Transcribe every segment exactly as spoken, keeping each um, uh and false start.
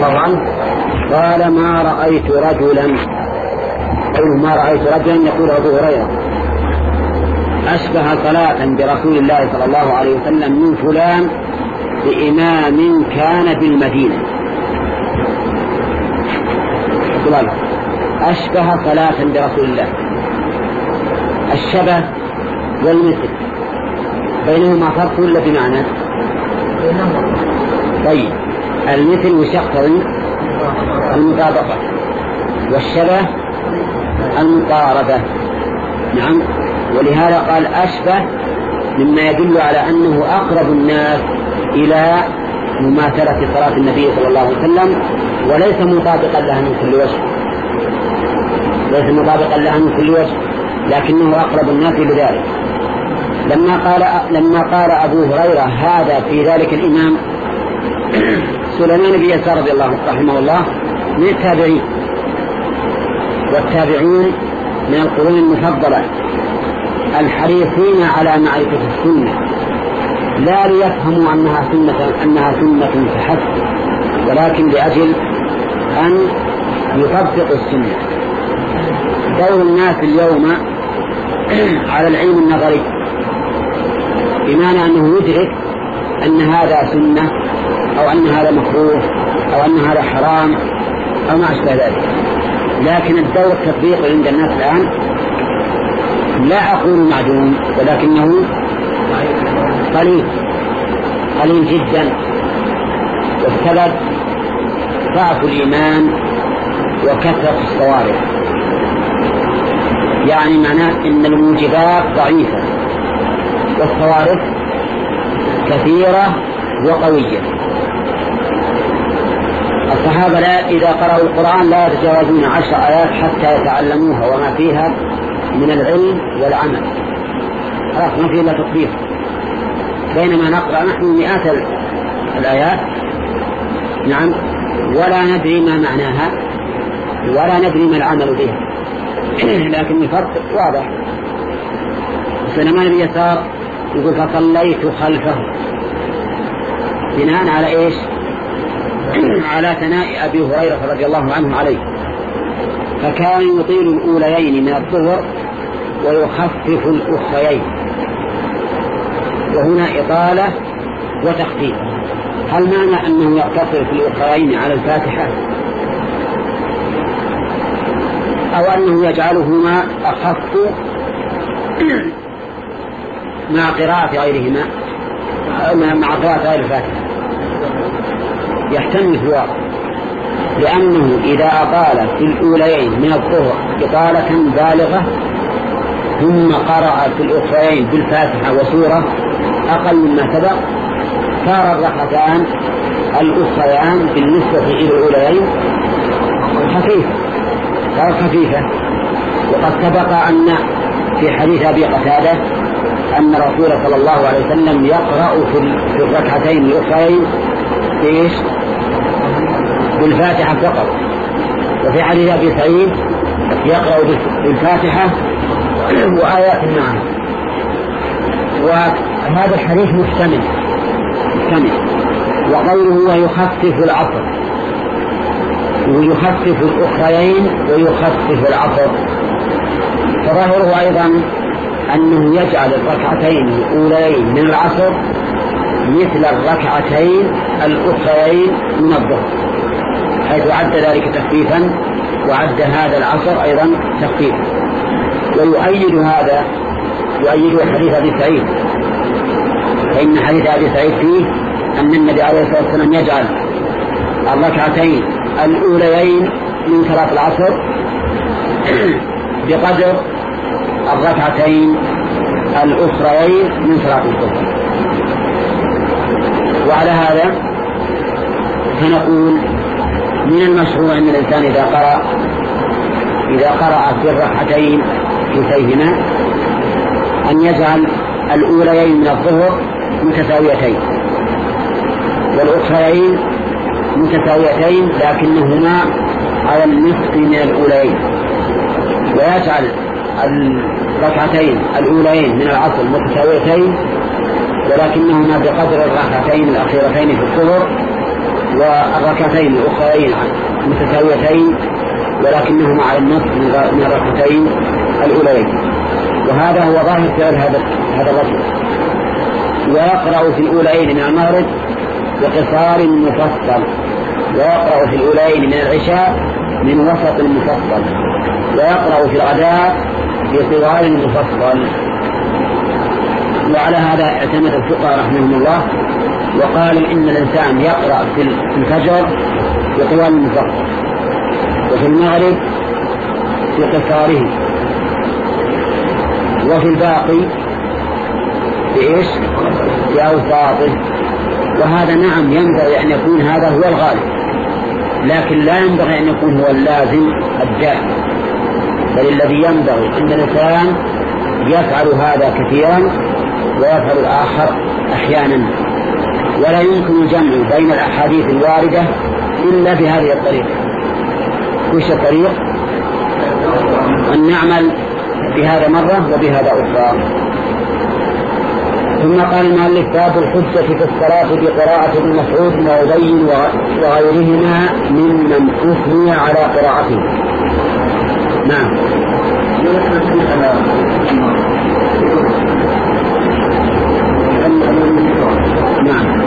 الله عنه قال ما رأيت رجلا أو ما رأيت رجلا يقول أبو هريرة أشبه صلاة برسول الله صلى الله عليه وسلم من فلان بإمام كان بالمدينة. أشبه صلاة برسول الله. الشبه والمثل بينهما فرق ولا بمعنى؟ طيب المثل وش يقتضي؟ المطابقة، والشبه المقاربة. نعم، ولهذا قال أشبه مما يدل على أنه أقرب الناس إلى مماثلة صلاة النبي صلى الله عليه وسلم، وليس مطابقا لها من كل وجه، ليس مطابقا لها من كل وجه، لكنه أقرب الناس بذلك. لما قال لما قال أبو هريرة هذا في ذلك الإمام سليمان بن يسار رضي الله رحمه الله من التابعين، والتابعون من القرون المفضلة الحريصين على معرفة السنة، لا ليفهموا أنها سنة أنها سنة فحسب، ولكن لأجل أن يطبقوا السنة. دور الناس اليوم على العلم النظري، بمعنى أنه يدرك أن هذا سنة أو أن هذا مكروه أو أن هذا حرام أو ما أشبه ذلك، لكن الدور التطبيقي عند الناس الآن لا أقول معدوم، ولكنه قليل قليل جدا. والسبب ضعف الإيمان وكثرة الصوارف، يعني معناه إن الموجبات ضعيفة والصوارف كثيرة وقوية. الصحابة لا إذا قرأوا القرآن لا يتجاوزون عشر آيات حتى يتعلموها وما فيها من العلم والعمل، خلاص ما فيه إلا تطبيق. بينما نقرأ نحن مئات الآيات، نعم، ولا ندري ما معناها ولا ندري ما العمل بها، لكن الفرق واضح. سليمان بن يسار يقول فصليت خلفه بناء على إيش؟ على ثناء أبي هريرة رضي الله عنه عليه، فكان يطيل الأوليين من الظهر ويخفف الأخريين، وهنا إطالة وتخفيف. هل معنى أنه يقتصر في الأخرين على الفاتحة، أو أنه يجعلهما أخف مع قراءة غيرهما مع قراءة غير الفاتحة؟ يحتمل الجواب، لأنه إذا أطال في الأولين من الظهر إطالة بالغة ثم قرأ في الأخرين بالفاتحة وسورة أقل مما سبق، صار الركعتان الأخريان بالنسبة إلى الأولين خفيفة، صار خفيفة. وقد سبق أن في حديث أبي قتادة أن رسول صلى الله عليه وسلم يقرأ في الركعتين الأخرين إيش؟ بالفاتحة فقط. وفي حديث أبي سعيد يقرأ بالفاتحة وآيات معه. وهذا الحديث محتمل محتمل وقوله ويخفف العصر، ويخفف الأخرين ويخفف العصر، فظاهره أيضا أنه يجعل الركعتين الأولين من العصر مثل الركعتين الأخرين من الظهر، حيث عد ذلك تخفيفا وعد هذا العصر أيضا تخفيفا. ويؤيد هذا يؤيد حديث أبي سعيد، فإن حديث أبي سعيد فيه أن النبي عليه الصلاة والسلام يجعل الركعتين الأوليين من صلاة العصر بقدر الركعتين الأخرين من صلاة الظهر. وعلى هذا فنقول من المشروع أن الإنسان إذا قرأ إذا قرأ في الركعتين كلتيهما أن يجعل الأوليين من الظهر متساويتين والأخرين متساويتين لكنهما على النصف من الأوليين، ويجعل الركعتين الأوليين من العصر متساويتين ولكنهما بقدر الركعتين الأخيرتين في الظهر، والركعتين الأخرين متساويتين ولكنهما على النصف من الركعتين الأولين. وهذا هو ظاهر فعل هذا هذا الرجل. ويقرأ في الأولين من المغرب بقصار مفصل، ويقرأ في الأولين من العشاء من وسط مفصل، ويقرأ في الغداء بصغار مفصل. وعلى هذا اعتمد الفقهاء رحمهم الله وقالوا إن الإنسان يقرأ في الفجر بطوال مفصل، وفي المغرب بقصاره، وفي الباقي بإيش؟ بأوساطه. وهذا نعم ينبغي أن يكون هذا هو الغالب، لكن لا ينبغي أن يكون هو اللازم الدائم، بل الذي ينبغي أن الإنسان يفعل هذا كثيرا ويفعل الآخر أحيانا. ولا يمكن الجمع بين الأحاديث الواردة إلا بهذه الطريقة. وش الطريق؟ أن نعمل بهذا مرة وبهذا أخرى. ثم قال المؤلف: باب الحجة في الصلاة بقراءة ابن مسعود وأبي وغيرهما ممن أثني على قراءته. نعم. نعم.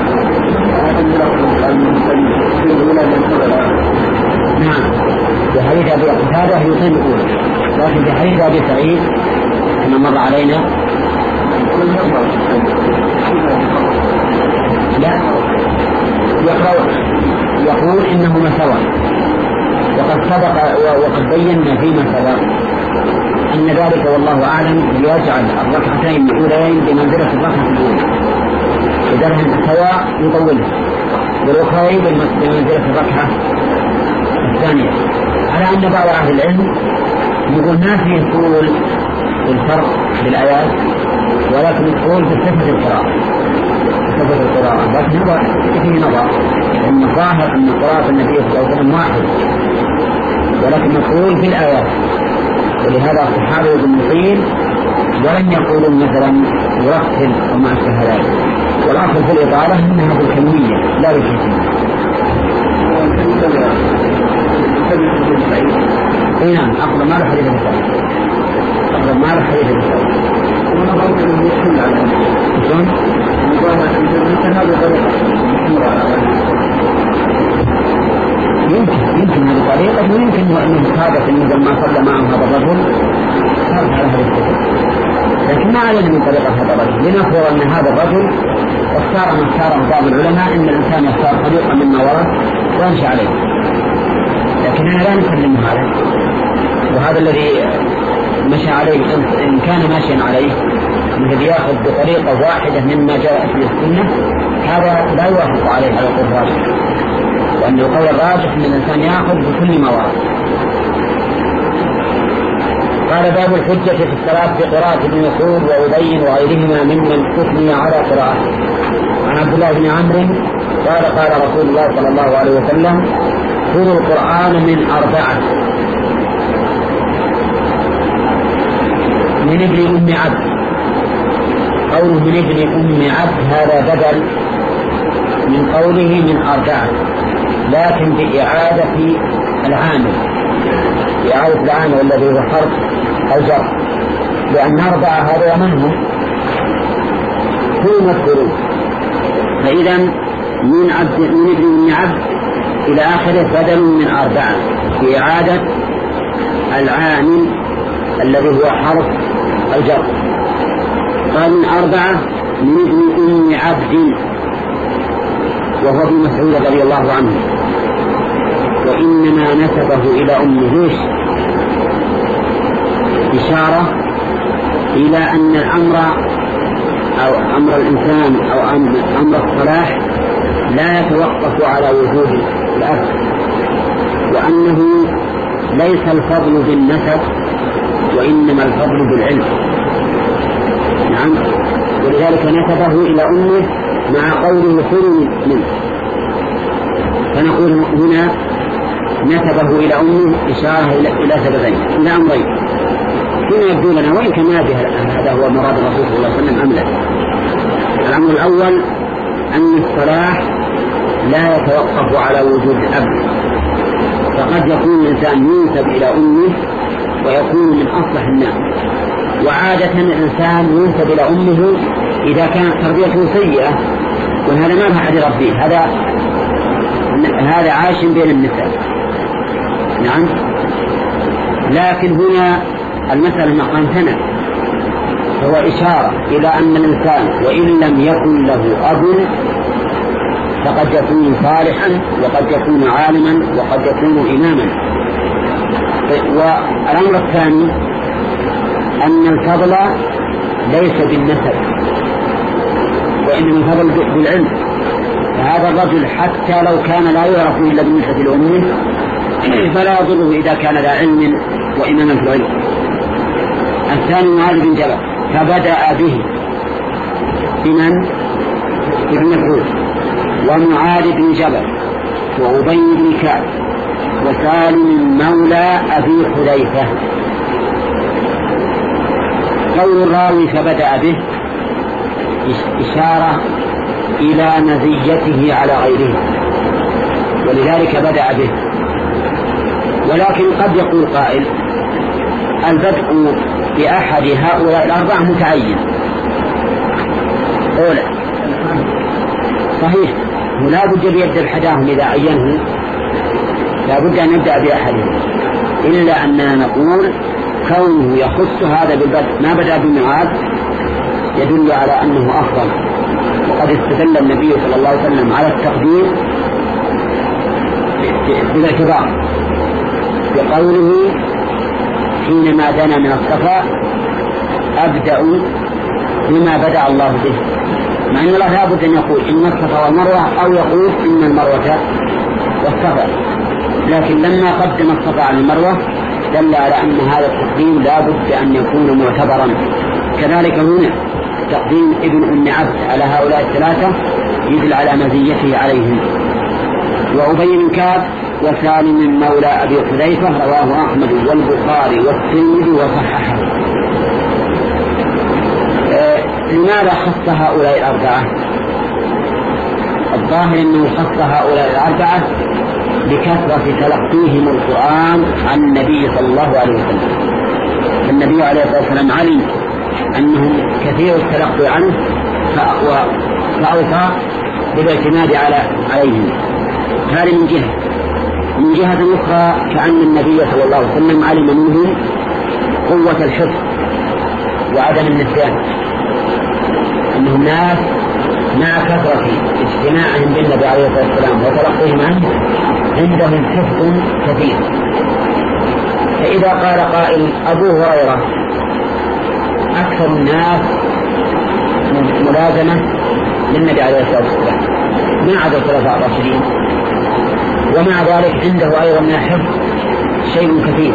نعم. في حديث أبي قتادة يطيب الأولى، لكن في حديث أبي سعيد كما مر علينا لا يقول إنهما سواء. وقد سبق وقد بينا فيما سبق أن ذلك والله أعلم يجعل الركعتين الأولين بمنزلة الركعة الأولى، إذا هم سواء يطولها، والأخرين بمنزلة الركعة الثانية. على أن بعض أهل العلم يقول ما فيه طول الفرق بالآيات، ولكن الطول بصفة القراءة، بصفة القراءة. لكن هذا فيه نظر، أن الظاهر أن قراءة النبي صلى الله عليه وسلم واحد، ولكن الطول في الآيات. ولهذا الصحابة يقولون طيل، ولم يقولوا مثلا يرتل وما أشبه ذلك. والأصل في الإطالة أنها بالكمية لا بالكمية. اي نعم، أقرب ما له حديث بالسعيد، أقرب ما له حديث بالسعيد. يمكن يمكن هذه طريقة، ويمكن أنه هذا في ما صلى معه هذا الرجل صار على هذا الكتاب، لكن ما علينا من طريقة هذا الرجل. لنفرض أن هذا الرجل اختار من اختاره بعض العلماء أن الإنسان يختار طريقة مما ورد ويمشي عليه، لكننا لا نسلم هذا. وهذا الذي مشى عليه إن كان ماشيا عليه الذي يأخذ بطريقة واحدة مما جاء في السنة، هذا لا يوافق عليه على القول الراجح، وأن القول الراجح أن الإنسان يأخذ بكل ما ورد. قال: باب الحجة في الصلاة بقراءة ابن مسعود وأبي وغيرهما ممن تثني على قراءته. عن عبد الله بن عمرو قال: قال رسول الله صلى الله عليه وسلم: خذوا القرآن من أربعة: من ابن أم عبد. قوله من ابن أم عبد هذا بدل من قوله من أربعة، لكن بإعادة العامل، بإعادة العامل الذي هو حرف الجر، لأن أربعة هذا من هم؟ هم مذكورون. فإذا من عبد من ابن أم عبد إلى آخره بدل من أربعة بإعادة العامل الذي هو حرف الجر. قال من أربعة من ابن أم عبد، وهو ابن مسعود رضي الله عنه، وإنما نسبه إلى أمه إشارة إلى أن الأمر أو أمر الإنسان أو أمر الصلاح لا يتوقف على وجود الأب، وأنه ليس الفضل بالنسب وإنما الفضل بالعلم. نعم، ولذلك نسبه إلى أمه مع قوله خذوا منه. فنقول هنا نسبه إلى أمه إشارة إلى سببين، إلى أمرين فيما يبدو لنا، وإن كان هذا هو مراد الرسول صلى الله عليه وسلم أم لا. الأمر الأول أن الصلاح لا يتوقف على وجود الأب، فقد يكون الإنسان ينسب إلى أمه ويكون من أصلح الناس. وعادة الإنسان ينسب إلى أمه إذا كانت تربيته سيئة، وهذا ما أحد يربيه، هذا هذا عاش بين النساء. نعم. لكن هنا المسألة مقام ثنى، هو إشارة إلى أن الإنسان وإن لم يكن له أب فقد يكون صالحا وقد يكون عالما وقد يكون إماما. والأمر الثاني أن الفضل ليس بالنسب وإنما الفضل بالعلم. فهذا الرجل حتى لو كان لا يعرف إلا بالنسبة لأمه فلا يضره إذا كان ذا علم وإماما في العلم. الثاني معاذ بن جبل فبدأ به بمن؟ ابن مسعود ومعاذ بن جبل وأبي بن كعب وسالم مولى أبي حذيفة. قول الراوي فبدأ به إشارة إلى مزيته على غيره، ولذلك بدأ به. ولكن قد يقول قائل البدء بأحد هؤلاء الأربعة متعين. أولا صحيح لا بد بيد الحداهم إذا عينه لا بد أن نبدأ بأحدهم، إلا أننا نقول كونه يخص هذا بالبدء ما بدأ بمعاذ يدل على أنه أفضل. وقد استدل النبي صلى الله عليه وسلم على التقديم بالاعتبار بقوله حينما دنا من الصفا أبدأ بما بدأ الله به، مع أن الله لا بد أن يقول إن الصفا والمروة أو يقول إن المروة والصفا، لكن لما قدم الصفا على المروة دل على أن هذا التقديم لا بد أن يكون معتبرا. كذلك هنا تقديم ابن أم عبد على هؤلاء الثلاثة يدل على مزيته عليهم. وأبي بن كعب وسالم مولى أبي حذيفة رواه أحمد والبخاري والترمذي وصححه. آه لماذا خص هؤلاء الأربعة؟ الظاهر أنه خص هؤلاء الأربعة بكثرة تلقيهم القرآن عن النبي صلى الله عليه وسلم. النبي عليه الصلاة والسلام علم أنهم كثير التلقي عنه فأوصى بالاعتماد على عليهم. هذا من جهة. من جهة أخرى كأن النبي صلى الله عليه وسلم علم منهم قوة الحفظ وعدم النسيان، أنهم ناس مع كثرة اجتماعهم بالنبي عليه الصلاة والسلام وتلقيهم عنه عندهم حفظ كثير. فإذا قال قائل أبو هريرة أكثر الناس ملازمة للنبي عليه الصلاة والسلام ما عدا الخلفاء الراشدين، ومع ذلك عنده أيضا من الحفظ شيء كثير،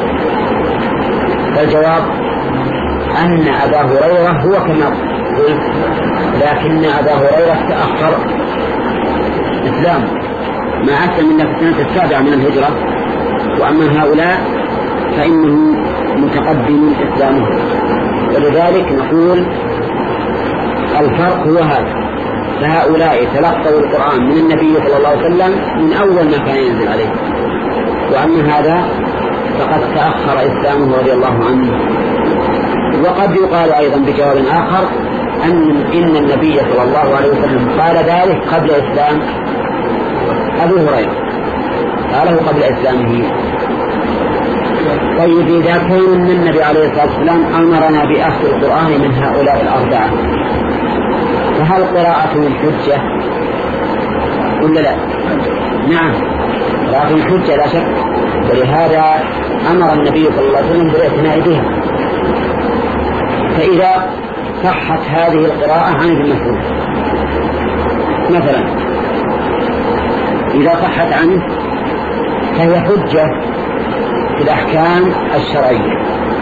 فالجواب أن أبا هريرة هو كما قلت، لكن أبا هريرة تأخر إسلام ما أسلم إلا في السنة السابعة من الهجرة، وأما هؤلاء فإنه متقدم إسلامه. ولذلك نقول الفرق هو هذا، فهؤلاء تلقوا القرآن من النبي صلى الله عليه وسلم من أول ما كان ينزل عليه، وأما هذا فقد تأخر إسلامه رضي الله عنه. وقد يقال أيضا بجواب آخر أن إن النبي صلى الله عليه وسلم قال ذلك قبل إسلام أبو هريرة، قاله قبل إسلامه. طيب إذا كان من النبي عليه الصلاة والسلام أمرنا بأخذ القرآن من هؤلاء الأربعة فهل قراءتهم حجة ولا لا؟ نعم قراءتهم حجة لا شك، ولهذا أمر النبي صلى الله عليه وسلم بالاعتناء بها. فإذا صحت هذه القراءة عن ابن مسعود مثلا، إذا صحت عنه فهي حجة في الأحكام الشرعية،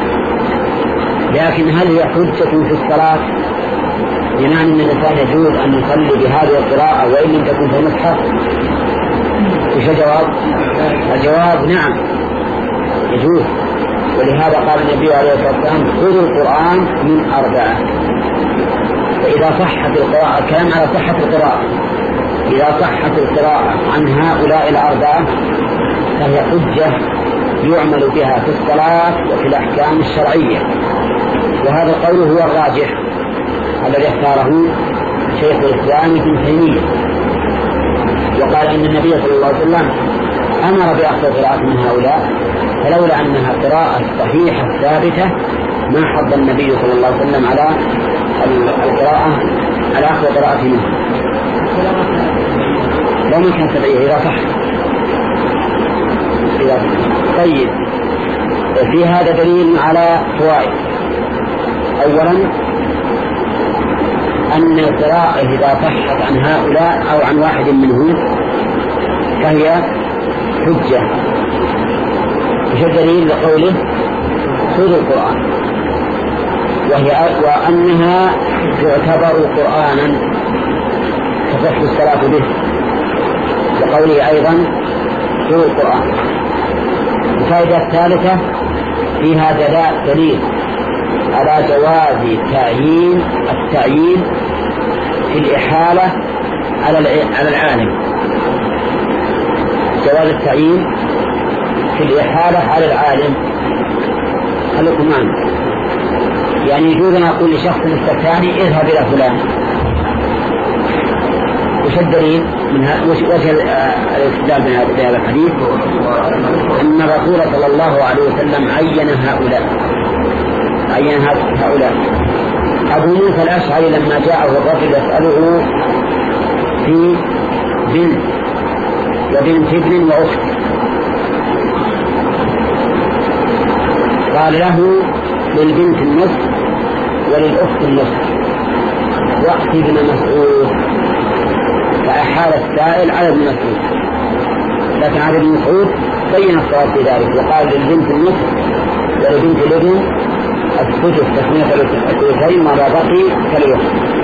لكن هل هي حجة في الصلاة؟ بمعنى أن الإنسان يجوز أن يصلي بهذه القراءة وإن لم تكن في المصحف؟ إيش الجواب؟ الجواب نعم يجوز، ولهذا قال النبي عليه الصلاة والسلام خذوا القرآن من أربعة. فإذا صحت القراءة كلام على صحة القراءة، إذا صحت القراءة عن هؤلاء الأربعة فهي حجة يعمل بها في الصلاة وفي الأحكام الشرعية. وهذا القول هو الراجح الذي اختاره شيخ الإسلام ابن تيمية، وقال أن النبي صلى الله عليه وسلم أمر بأخذ قراءة من هؤلاء، فلولا أنها قراءة صحيحة ثابتة ما حض النبي صلى الله عليه وسلم على القراءة على أخذ قراءة منه لو من كان سبعية إذا صح. طيب، في هذا دليل على فوائد. أولا أن القراءة إذا صحت عن هؤلاء أو عن واحد منهم فهي حجة. وش الدليل لقوله خذوا القرآن، وهي وأنها تعتبر قرآنا تصح الصلاة به، وقوله أيضا خذوا القرآن. الفائدة الثالثة فيها دليل على جواز تعيين التعيين في الإحالة على العالم، جواز التعيين في الإحالة على العالم. خليكم معنا، يعني يجوز أن أقول لشخص الثاني اذهب إلى فلان. وش الدليل من وجه الاستدلال بهذا الحديث؟ أن الرسول صلى الله عليه وسلم عين هؤلاء عين هؤلاء أبو موسى الأشعري لما جاءه الرجل يسأله في بنت وبنت ابن وأخت، قال له للبنت النصف وللأخت النصف وأخت ابن مسعود، فأحال السائل على ابن مسعود، لكن على ابن مسعود بين الصواب في ذلك وقال للبنت النصف ولبنت الابن السدس تسمية الثلثين ما بقي كالوقت.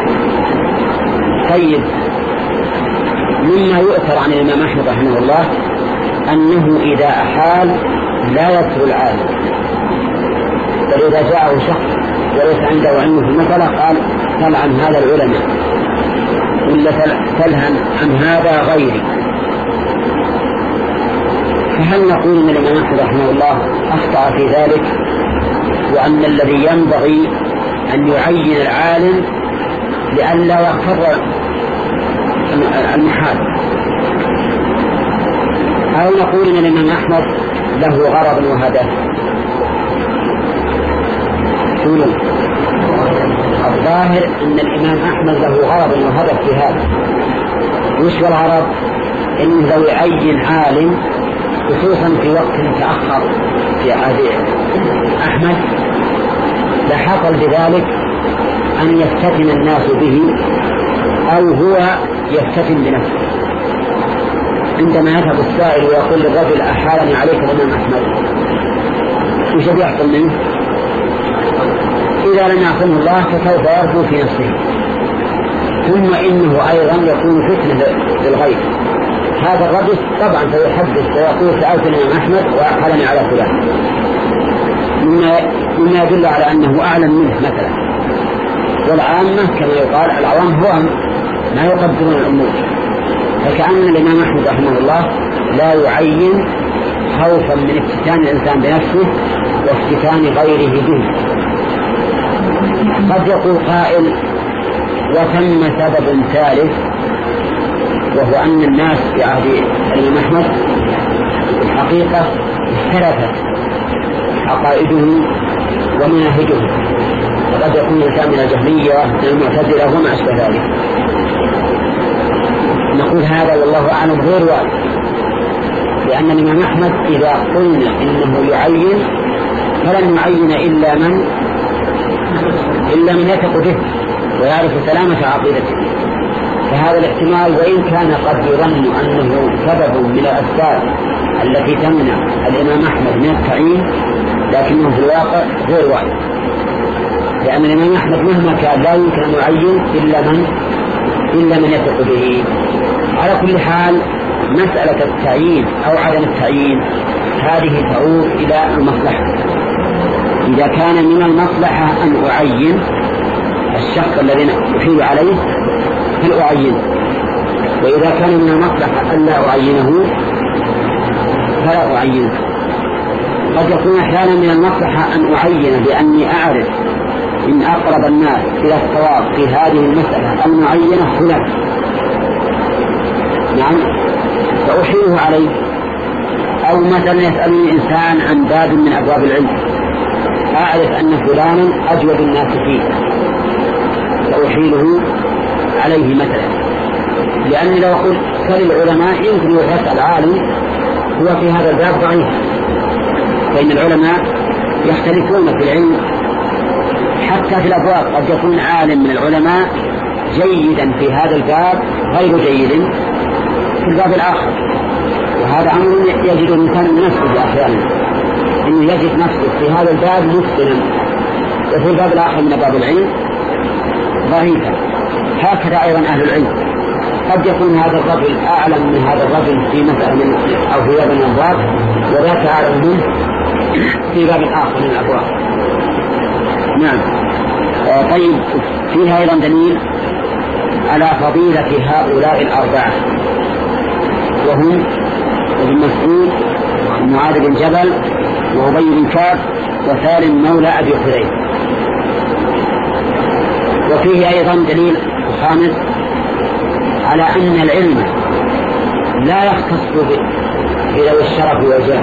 طيب، مما يؤثر عن الإمام أحمد رحمه الله أنه إذا أحال لا يذكر العالم، بل إذا جاءه شخص وليس عنده علم في المسألة قال سل عن هذا العلماء ولا سل عن هذا غيري. فهل نقول أن الإمام أحمد رحمه الله أخطأ في ذلك، وأن الذي ينبغي أن يعين العالم لئلا يغتر المحال، أو نقول أن الإمام أحمد له غرض وهدف؟ الظاهر أن الإمام أحمد له غرض وهدف في هذا. وش الغرض؟ إنه لو يعين عالم خصوصا في وقت تأخر في عهد أحمد لحصل بذلك أن يفتتن الناس به أو هو يفتتن بنفسه. عندما يذهب السائل ويقول للرجل أحالني عليك الإمام أحمد، وش بيحصل منه؟ إذا لم يعصمه الله فسوف يرجو في نفسه، ثم إنه أيضا يكون فتنة للغير. هذا الرجل طبعا سيحدث ويقول سألت الإمام أحمد وأحالني على فلان، مما مما يدل على أنه أعلم منه مثلا. والعامة كما يقال العوام هو ما يقدرون الأمور، فكأن الإمام أحمد رحمه الله لا يعين خوفا من افتتان الإنسان بنفسه وافتتان غيره به. قد يقول قائل وثم سبب ثالث، وهو أن الناس في عهد الإمام أحمد الحقيقة اختلفت عقائدهم ومناهجهم، وقد يكون الإنسان من الجهمية من المعتزلة وما أشبه ذلك. نقول هذا والله أعلم غير واجب، لأن الإمام أحمد إذا قلنا إنه يعين فلن يعين إلا من إلا من يثق به ويعرف سلامة عقيدته. فهذا الاحتمال وإن كان قد يظن أنه سبب من الأسباب التي تمنع الإمام أحمد من التعيين، لكنه في الواقع غير واجب، لأن الإمام أحمد مهما كان لا يمكن أن يعين إلا من إلا من يثق به. على كل حال مسألة التعيين أو عدم التعيين هذه تعود إلى المصلحة. إذا كان من المصلحة أن أعين الشخص الذي أحيل عليه فلأعين، وإذا كان من المصلحة ألا أعينه فلا أعينه. قد يكون أحيانا من المصلحة أن أعين بأني أعرف إن أقرب الناس إلى الصواب في هذه المسألة المعينة فلان، نعم، فأحيله عليه. أو مثلا يسألني إنسان عن باب من أبواب العلم، أعرف أن فلانا أجود الناس فيه فأحيله عليه مثلا، لأني لو قلت سل العلماء يمكن يسأل عالم هو في هذا الباب ضعيف، فإن العلماء يختلفون في العلم حتى في الأبواب. قد يكون عالم من العلماء جيدا في هذا الباب غير جيد في الباب الآخر، وهذا أمر يجد الإنسان من نفسه أحيانا، إنه يجد نفسه في هذا الباب متقنا وفي الباب الآخر من باب العلم ضعيفا. هكذا أيضا أهل العلم، قد يكون هذا الرجل أعلم من هذا الرجل في مسألة أو في باب من الأبواب، وذاك أعلم منه في باب آخر من الأبواب. نعم. آه طيب، فيها أيضا دليل على فضيلة هؤلاء الأربعة، وهم ابن مسعود ومعاذ بن جبل وأبي بن كعب وسالم مولى أبي حذيفة. وفيه أيضا دليل خامس على أن العلم لا يختص بذوي الشرف والجاه،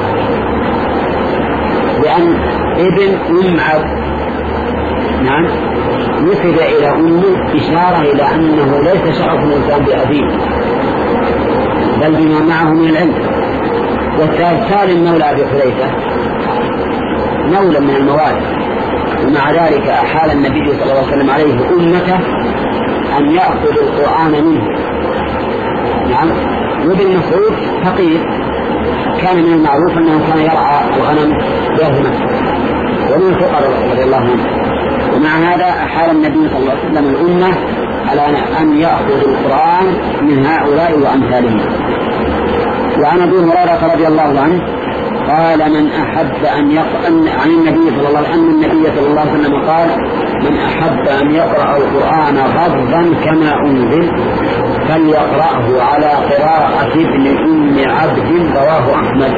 لأن ابن أم عبد نعم نسب إلى أمه إشارة إلى أنه ليس شرف الإنسان بأبيه بل بما معه من العلم. والثالث سالم مولى أبي حذيفة مولى من الموالي، ومع ذلك أحال النبي صلى الله عليه وسلم عليه أمته أن يأخذ القرآن منه. نعم. وابن مسعود فقير، كان من المعروف أنه كان يرعى الغنم بأهمه ومن الفقراء رضي الله عنه، ومع هذا أحال النبي صلى الله عليه وسلم الأمة على أن يأخذ القرآن من هؤلاء وأمثالهم. وعن أبي هريرة رضي الله عنه قال من أحب أن يقرأ عن النبي صلى الله عليه وسلم أن النبي صلى الله عليه وسلم قال من أحب أن يقرأ القرآن غضا كما أنزل فليقرأه على قراءة ابن أم عبد رواه أحمد.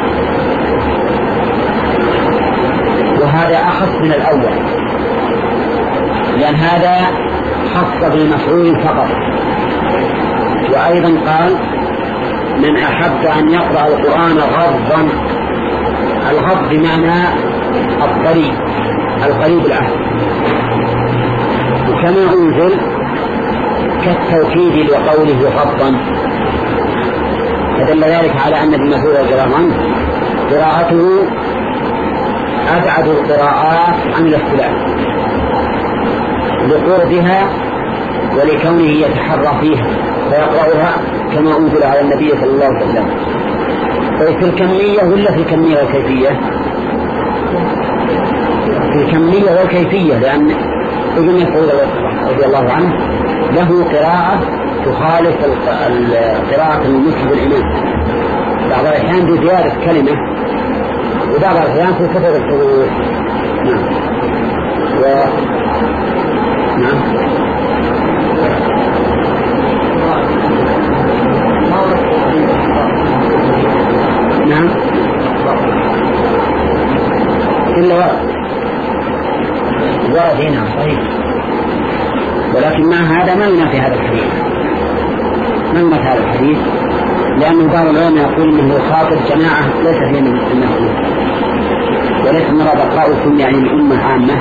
وهذا أخص من الأول، لأن هذا خص بالمسعود فقط. وأيضا قال من أحب أن يقرأ القرآن غضا، الغض بمعنى الطريق القريب العهد، وكما أنزل كالتوكيد لقوله غضا، فدل ذلك على أن ابن مسعود رضي الله عنه قراءته أبعد القراءات عن الاختلاف لقربها ولكونه يتحرى فيها فيقرأها كما أنزل على النبي صلى الله عليه وسلم. في الكمية ولا في الكمية والكيفية؟ في الكمية والكيفية، لأن ابن مسعود رضي الله عنه له قراءة تخالف قراءة المسلم الإمام، بعض الأحيان بزيادة كلمة وبعض الأحيان في كثرة الحروف. نعم. و... نعم. نعم. إلا ورد ورد هنا صحيح، ولكن مع هذا ما ينافي هذا الحديث، ما ينافي هذا الحديث، لأنه بعض العلماء يقول إنه يخاطب جماعة ليس فيها من المسلمين، وليس مراد بقاؤكم يعني الأمة عامة،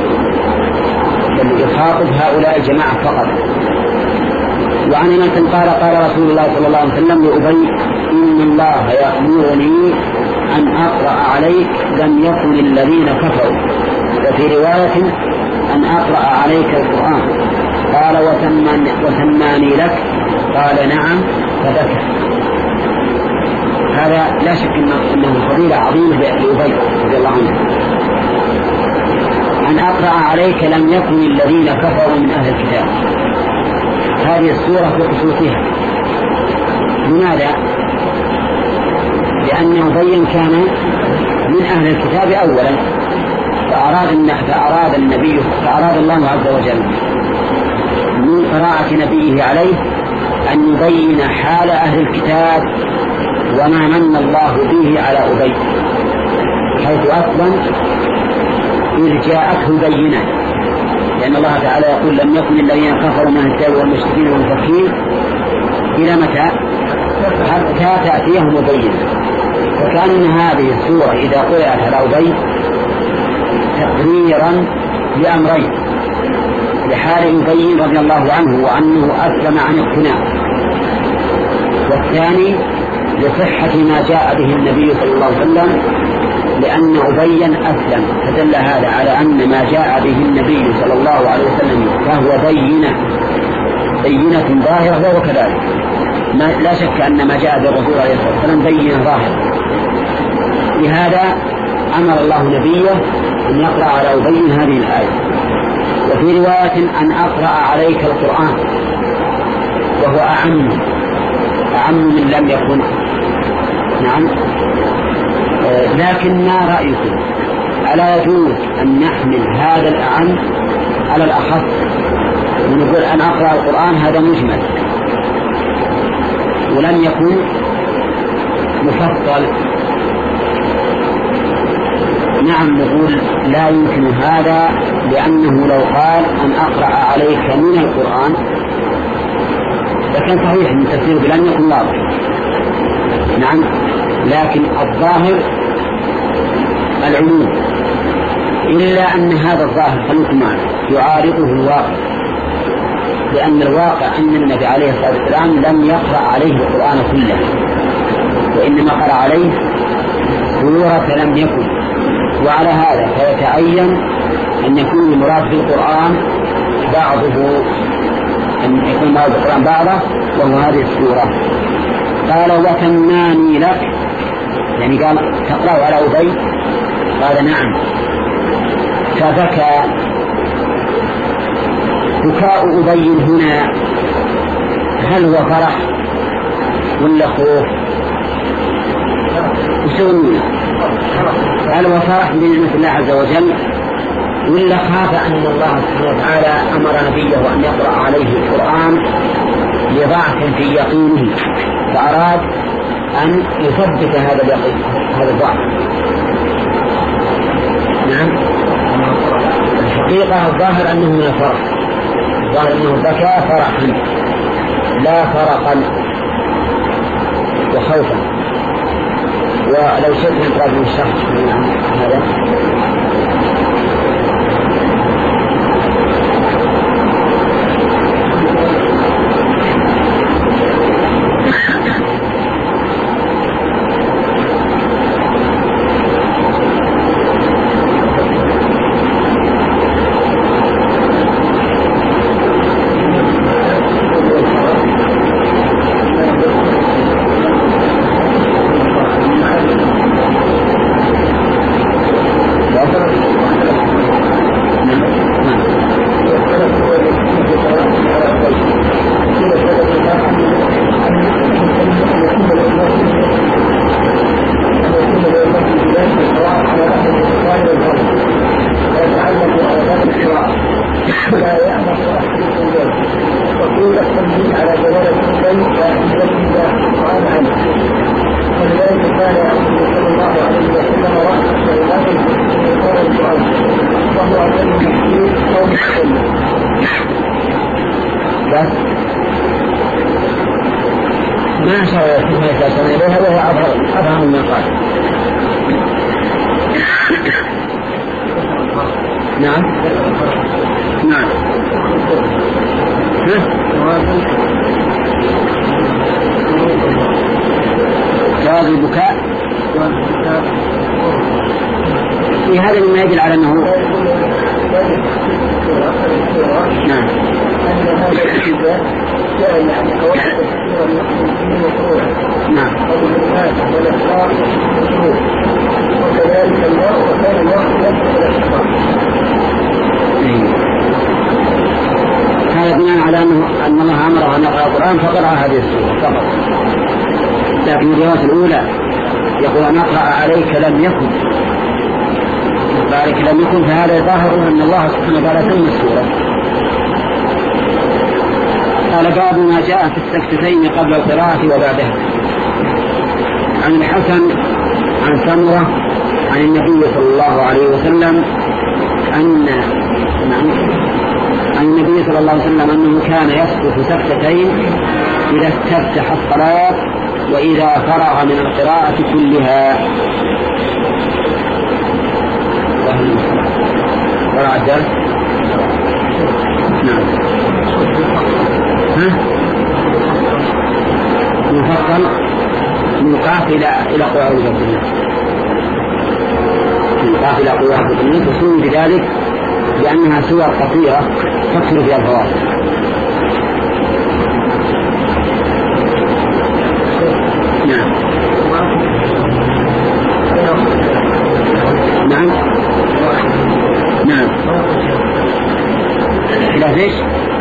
بل يخاطب هؤلاء الجماعة فقط. وعن من قال قال رسول الله صلى الله عليه وسلم لأبي إن الله يأمرني أن أقرأ عليك لم يكن الذين كفروا، وفي رواية أن أقرأ عليك القرآن. قال وسماني لك؟ قال نعم، فبكى. هذا لا شك أنه فضيلة عظيمة لأبي رضي الله عنه. أن أقرأ عليك لم يكن الذين كفروا من أهل الكتاب. هذه السورة في خصوصها. لماذا؟ لأنه بين كان من أهل الكتاب أولا، فأراد, فأراد النبي فأراد الله عز وجل من قراءة نبيه عليه أن يبين حال أهل الكتاب وما من الله به على أبي، حيث أصلا إذ جاءته بينة، لأن الله تعالى يقول لم يكن الذين كفروا من الكتاب والمشركين والمفكين إلى متى؟ حتى تأتيهم بينة. فكأن هذه السورة إذا قرأت على أبي تقريرا لأمرين: لحال أبي رضي الله عنه وأنه أسلم عن اقتناع، والثاني لصحة ما جاء به النبي صلى الله عليه وسلم، لأن أبيا أسلم، فدل هذا على أن ما جاء به النبي صلى الله عليه وسلم فهو بينة بينة ظاهرة، وهو كذلك. لا شك أن ما جاء بالرسول عليه الصلاة والسلام بينة ظاهرة. لهذا أمر الله نبيه أن يقرأ على أبي هذه الآية. وفي رواية أن أقرأ عليك القرآن، وهو أعم أعم من لم يكن. نعم. آه لكن ما رأيكم؟ ألا يجوز أن نحمل هذا الأعم على الأخص ونقول أن أقرأ القرآن هذا مجمل ولم يكن مفصل؟ نعم، نقول لا يمكن هذا، لأنه لو قال أن أقرأ عليك من القرآن لكن صحيح من تفسيره لم يكن واضح. نعم، لكن الظاهر العموم، إلا أن هذا الظاهر خلوكم معنا يعارضه الواقع، لأن الواقع أن النبي عليه الصلاة والسلام لم يقرأ عليه القرآن كله، وإنما قرأ عليه سورة لم يكن. وعلى هذا فيتعين أن يكون المراد بالقرآن بعضه، أن يكون المراد بالقرآن بعضه وهو هذه السورة. قال وتماني لك، يعني قال تقرأ على أبي؟ قال نعم. فبكى. بكاء أبي هنا هل هو فرح ولا خوف؟ يسوون هل هو فرح بنعمة الله عز وجل ولا خاف أن الله سبحانه وتعالى أمر نبيه أن يقرأ عليه القرآن لضعف في يقينه، فأراد أن يثبت هذا اليقين هذا الضعف؟ نعم، الحقيقة الظاهر أنه من الفرح، الظاهر أنه بكى فرحا لا فرقا وخوفا. ولو شئت نقرأ من الشخص من هذا. ما شاء الله يتأثر إليها وهو أظهر من قال. نعم نعم جواز البكاء في هذا مما يدل على أنه نعم نعم وكذلك الله وكان الله هذا بناء على أنه أن الله أمره أن يقرأ القرآن فقرأ هذه السورة فقط. لكن الرواية الأولى يقول أن أقرأ عليك لم يكن، بارك لم يكن، فهذا ظاهر أن الله سبحانه وتعالى تم السورة. قال باب ما جاء في السكتتين قبل القراءة وبعدها. عن الحسن عن سمرة عن النبي صلى الله عليه وسلم أن عن النبي صلى الله عليه وسلم أنه كان يسكت سكتتين إذا استفتح الصلاة وإذا فرغ من القراءة كلها. قرأ الدرس. نعم. ها؟ مفصل مقاف إلى إلى قواعد التمييز. مقاف إلى قواعد التمييز وسمي بذلك لأنها سور قصيرة تكثر فيها الفواصل. نعم. نعم. نعم. لا ليش؟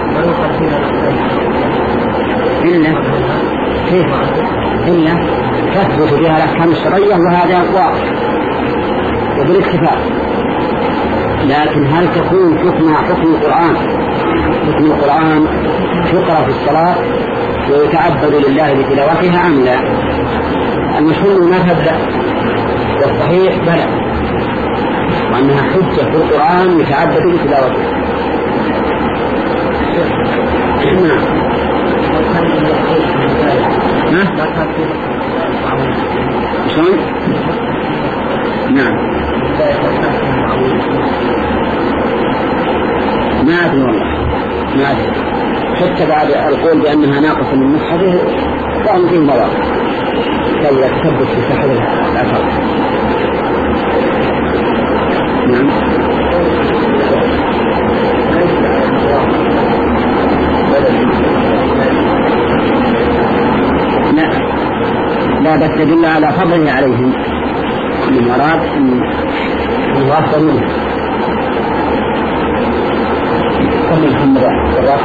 إلا كيف؟ إلا تثبت بها الأحكام الشرعية وهذا واضح وبالاتفاق. لكن هل تكون حكم حكم القرآن حكم القرآن يقرأ في الصلاة ويتعبد لله بتلاوتها أم لا؟ المشهور ما تبدأ والصحيح بلى، وأنها حجة في القرآن يتعبد بتلاوته. شلون؟ نعم. ما أدري والله ما أدري حتى بعد القول بأنها ناقصة من مصحفه فهم فيه مضار فإذا تثبت في صحة الأثر. نعم. لا لا بس تدل على فضله عليهم من مراد أن يوصلون كم الحمد لله.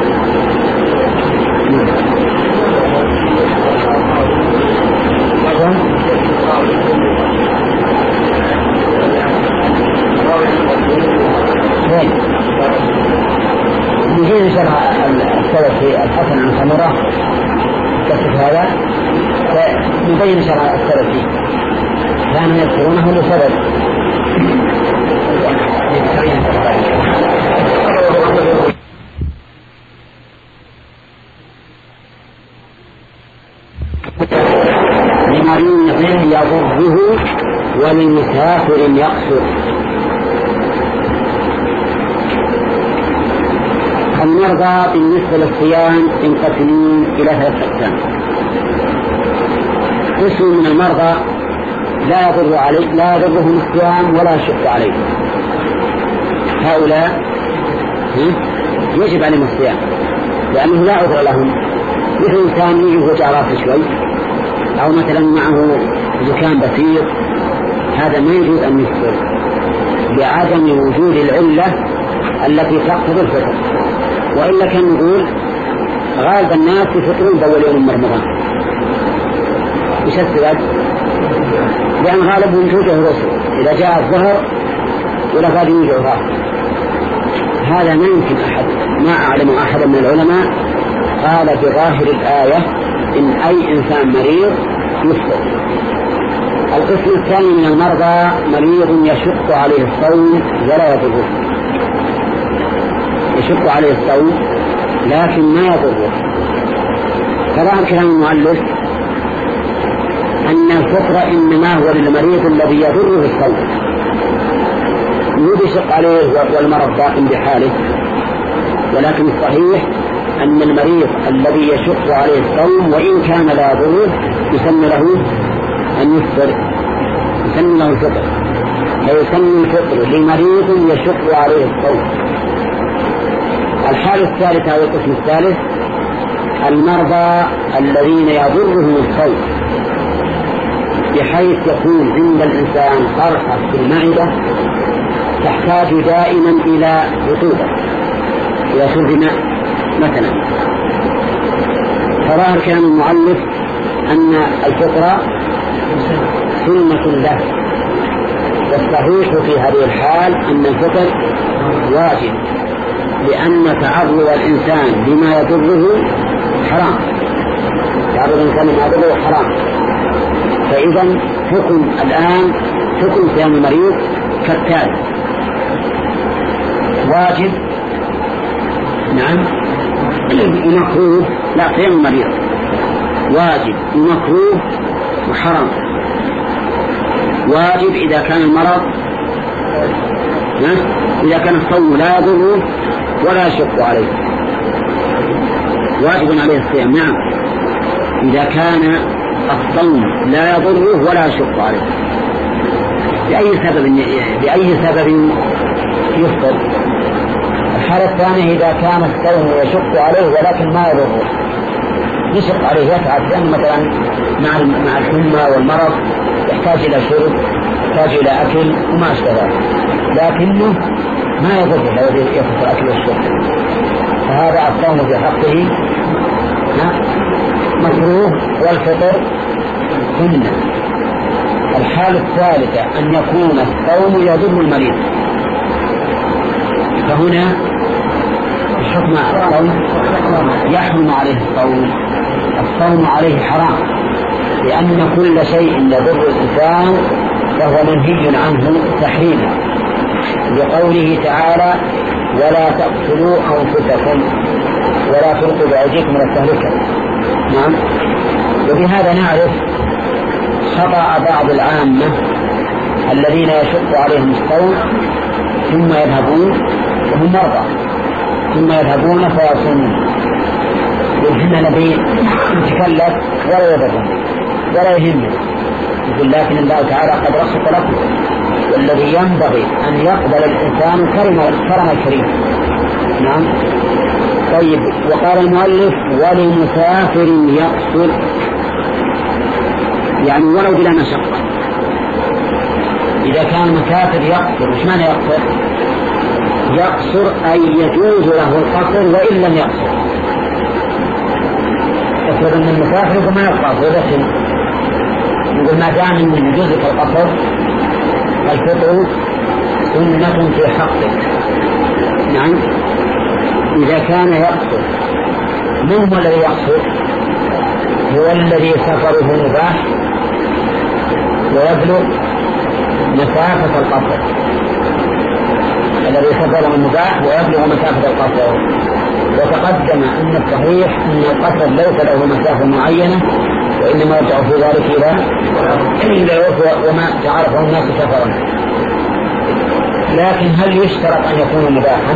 يجيز شرح السبب في الحسن عن سمرة كتب هذا فيبين شرح السبب فيه كانوا يذكرونه لسبب لمريض يضره ولمسافر يقصر. المرضى بالنسبة للصيام ينقسمون إلى ثلاثة أقسام. قسم من المرضى لا يضر عليه لا يضرهم الصيام ولا يشق عليه، هؤلاء يجب عليهم الصيام لأنه لا عذر لهم، مثل إنسان يجي وجع راسه شوي أو مثلا معه زكام بسيط، هذا ما يجوز أن يفطر بعدم وجود العلة التي تقتضي الفطر. وإلا كان نقول غالب الناس يفطرون بأول يوم من رمضان. إيش السبب؟ لأن غالبهم توجه الرسل إذا جاء الظهر ولا قاد يوجه الظهر. هذا ما يمكن أحد، ما أعلم أحد من العلماء قال بظاهر الآية إن أي إنسان مريض يفطر. القسم الثاني من المرضى مريض يشق عليه الصوم ولا يضره، يشق عليه الصوم لكن ما يضره. فظاهر كلام المؤلف أن الفطر إنما هو للمريض الذي يضره الصوم، يود يشق عليه والمرض دائم بحاله، ولكن الصحيح أن المريض الذي يشق عليه الصوم وإن كان لا يضره يسمى له أن يفطر، يسمى له الفطر، فيسمى الفطر لمريض يشق عليه الصوم. الحالة الثالثة أو القسم الثالث المرضى الذين يضرهم الصوم بحيث يكون عند الإنسان قرحة في المعدة تحتاج دائما إلى رطوبة إلى شرب ماء مثلا. فظاهر كلام المؤلف أن الفطر سنة له، والصحيح في هذه الحال أن الفطر واجب لأن تعرض الإنسان لما يضره حرام، تعرض الإنسان لما يضره حرام. فإذا حكم الآن حكم صيام المريض كالتالي: واجب، نعم، ومكروه، لا صيام المريض واجب ومكروه وحرام. واجب إذا كان المرض، إذا كان الصوم لا يضره ولا يشق عليه، واجب عليه الصيام، نعم، إذا كان الصوم لا يضره ولا يشق عليه بأي سبب بأي سبب يفطر. الحالة الثانية: إذا كان الصوم يشق عليه ولكن ما يضره، يشق عليه يتعب، لأنه مثلا مع مع الحمى والمرض يحتاج إلى شرب، يحتاج إلى أكل وما أشبه، لكنه ما يضره لو يفطر الأكل والشرب، فهذا الصوم في حقه مكروه والفطر سنة. الحالة الثالثة أن يكون الصوم يضر المريض، فهنا حكم الصوم يحرم عليه الصوم، الصوم عليه حرام، لأن كل شيء يضر الإنسان فهو منهي عنه تحريما، بقوله تعالى: ولا تقتلوا أنفسكم ولا تلقوا بأيديكم إلى التهلكة. نعم. وبهذا نعرف خطأ بعض العامة الذين يشق عليهم الصوم ثم يذهبون وهم مرضى، ثم يذهبون فيصومون، يجهن نبي يتكلف ولا يذهبون ولا يهمه، يقول: لكن الله تعالى قد رخص لكم، والذي ينبغي أن يقبل الإنسان كرم كرم الكريم. نعم. طيب، وقال المؤلف: ولمسافر يقصر، يعني ولو بلا مشقة. إذا كان مسافر يقصر، مش معنى يقصر؟ يقصر أي يجوز له القصر وإن لم يقصر. افرض أن المسافر يقول ما يقصر ويبسم، يقول ما دام من يجوزك القصر الفطر سنة في حقك. نعم. إذا كان يقصر، من هو الذي يقصر؟ هو الذي سفره مباح ويبلغ مسافة القصر، الذي سفره مباح ويبلغ مسافة القصر. وتقدم أن الصحيح أن القصر ليس له مسافة معينة، وإنما يرجع في ذلك إلى العرف وما تعرفه الناس سفرا. لكن هل يشترط أن يكون مباحا؟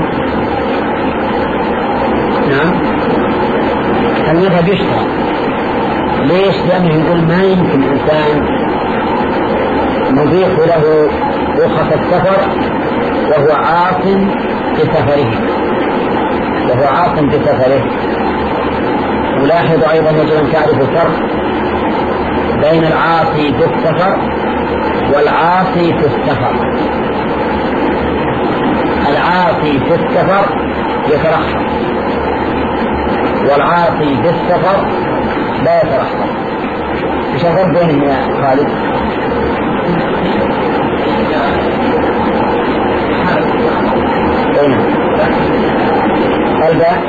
نعم، المذهب يشترط. ليش؟ لأنه يقول ما يمكن إنسان نضيف له رخص السفر وهو عاص بسفره وهو عاص بسفره. ولاحظ أيضا يجب أن تعرف الفرق بين العاصي في السفر والعاصي في السفر. العاصي في السفر يترخص، والعاصي في السفر لا يترخص. ايش الفرق بينهم يا خالد؟ بينهم الباء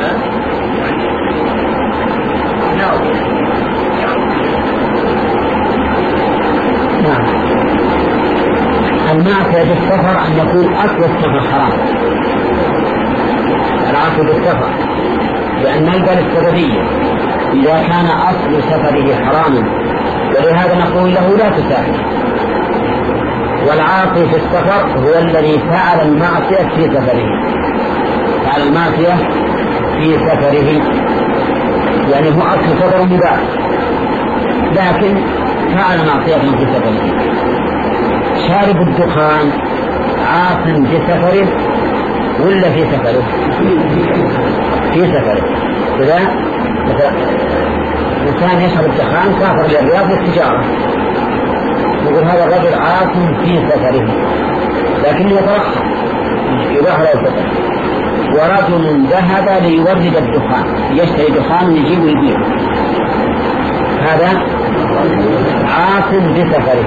نعم. المعصية بالسفر أن يكون أصل السفر حرام، العاصي بالسفر، لأن نلقى السببية إذا كان أصل سفره حراما، ولهذا نقول له لا تسافر. والعاصي في السفر هو الذي فعل المعصية في سفره، فعل المعصية في سفره، يعني هو أصل سفره مباح لكن فعل معصية في سفره. شارب الدخان عاص في سفره ولا في سفره؟ في سفره. إذا مثلا إنسان يشرب الدخان سافر للرياض للتجارة، يقول هذا الرجل عاص في سفره لكنه يترخص يباح له السفر. ورجل ذهب ليورد الدخان، يشتري دخان ويجيب ويبيع، هذا عاص بسفره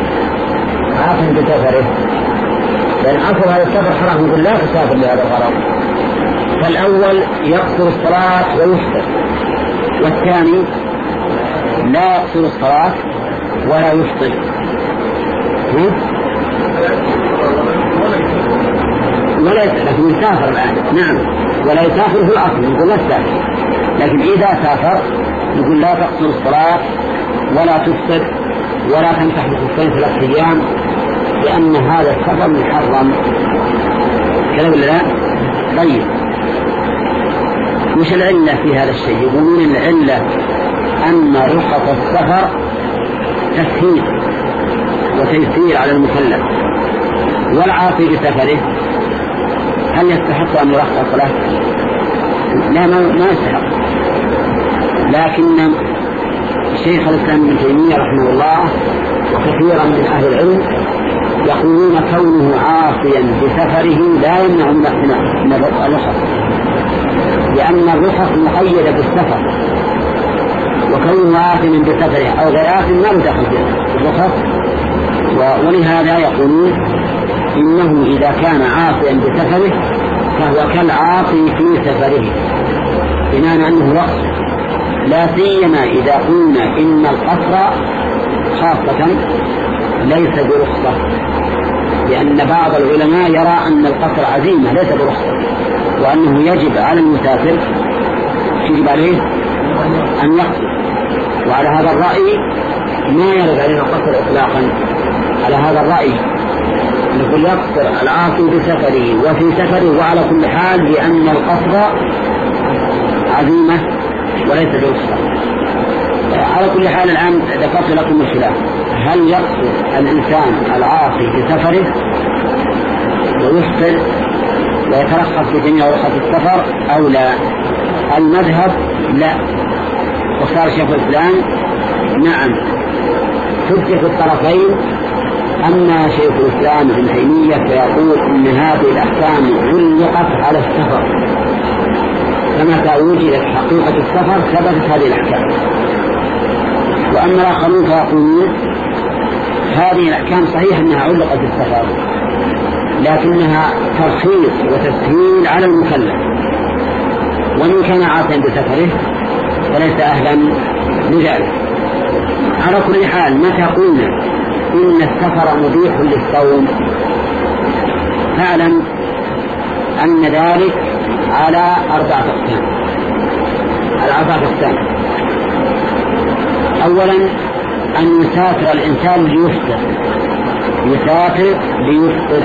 عاص بسفره لأن أصل هذا السفر حرام، يقول لا تسافر لهذا الغرض. فالأول يقصر الصلاة ويفطر، والثاني لا يقصر الصلاة ولا يفطر. ولا لكن يسافر الآن، نعم، ولا يسافر في الأصل، يقول لا تسافر، لكن إذا سافر يقول لا تقصر الصلاة ولا تفطر ولا تمسح بخفين ثلاث أيام، لأن هذا السفر محرم. كلام ولا لا؟ طيب، وش العلة في هذا الشيء؟ يقولون العلة أن رخص السفر تسهيل وتيسير على المكلف، والعاصي بسفره هل يستحق أن يرخص له؟ لا، ما يستحق. لكن شيخ الإسلام ابن تيمية رحمه الله وكثيرا من أهل العلم يقولون كونه عاصيا بسفره لا يمنع من الرخص، لأن الرخص مقيدة بالسفر، وكونه عاصيا بسفره أو غير عاصي ما له دخل بالرخص. ولهذا يقولون إنه إذا كان عاصيا بسفره فهو كالعاصي في سفره، بمعنى أنه وقت، لا سيما إذا قلنا إن القصر خاصة ليس برخصة، لأن بعض العلماء يرى أن القصر عزيمة ليس برخصة، وأنه يجب على المسافر يجب عليه أن يقصر. وعلى هذا الرأي ما يرد عليه القصر إطلاقا، على هذا الرأي نقول يقصر العاصي بسفره وفي سفره وعلى كل حال، لأن القصر عزيمة وليس برخصة. على كل حال الآن ذكرت لكم الخلاف، هل يقصر الإنسان العاصي في سفره ويفطر ويترخص في جميع رخص السفر أو لا؟ المذهب لا، واختار شيخ الإسلام نعم تفتح الطرفين. أما شيخ الإسلام ابن تيمية فيقول إن هذه الأحكام علقت على السفر، فمتى وجدت حقيقة السفر ثبتت هذه الأحكام. وأما الآخرون فيقولون هذه الأحكام صحيح أنها علقت بالسفر، لكنها ترخيص وتسهيل على المكلف، ومن كان عاصيا بسفره فليس أهلا لذلك. على كل حال متى قلنا إن السفر مبيح للصوم فاعلم أن ذلك على أربعة أقسام. على أربعة أقسام. أولا أن يسافر الإنسان ليفطر، يسافر ليفطر،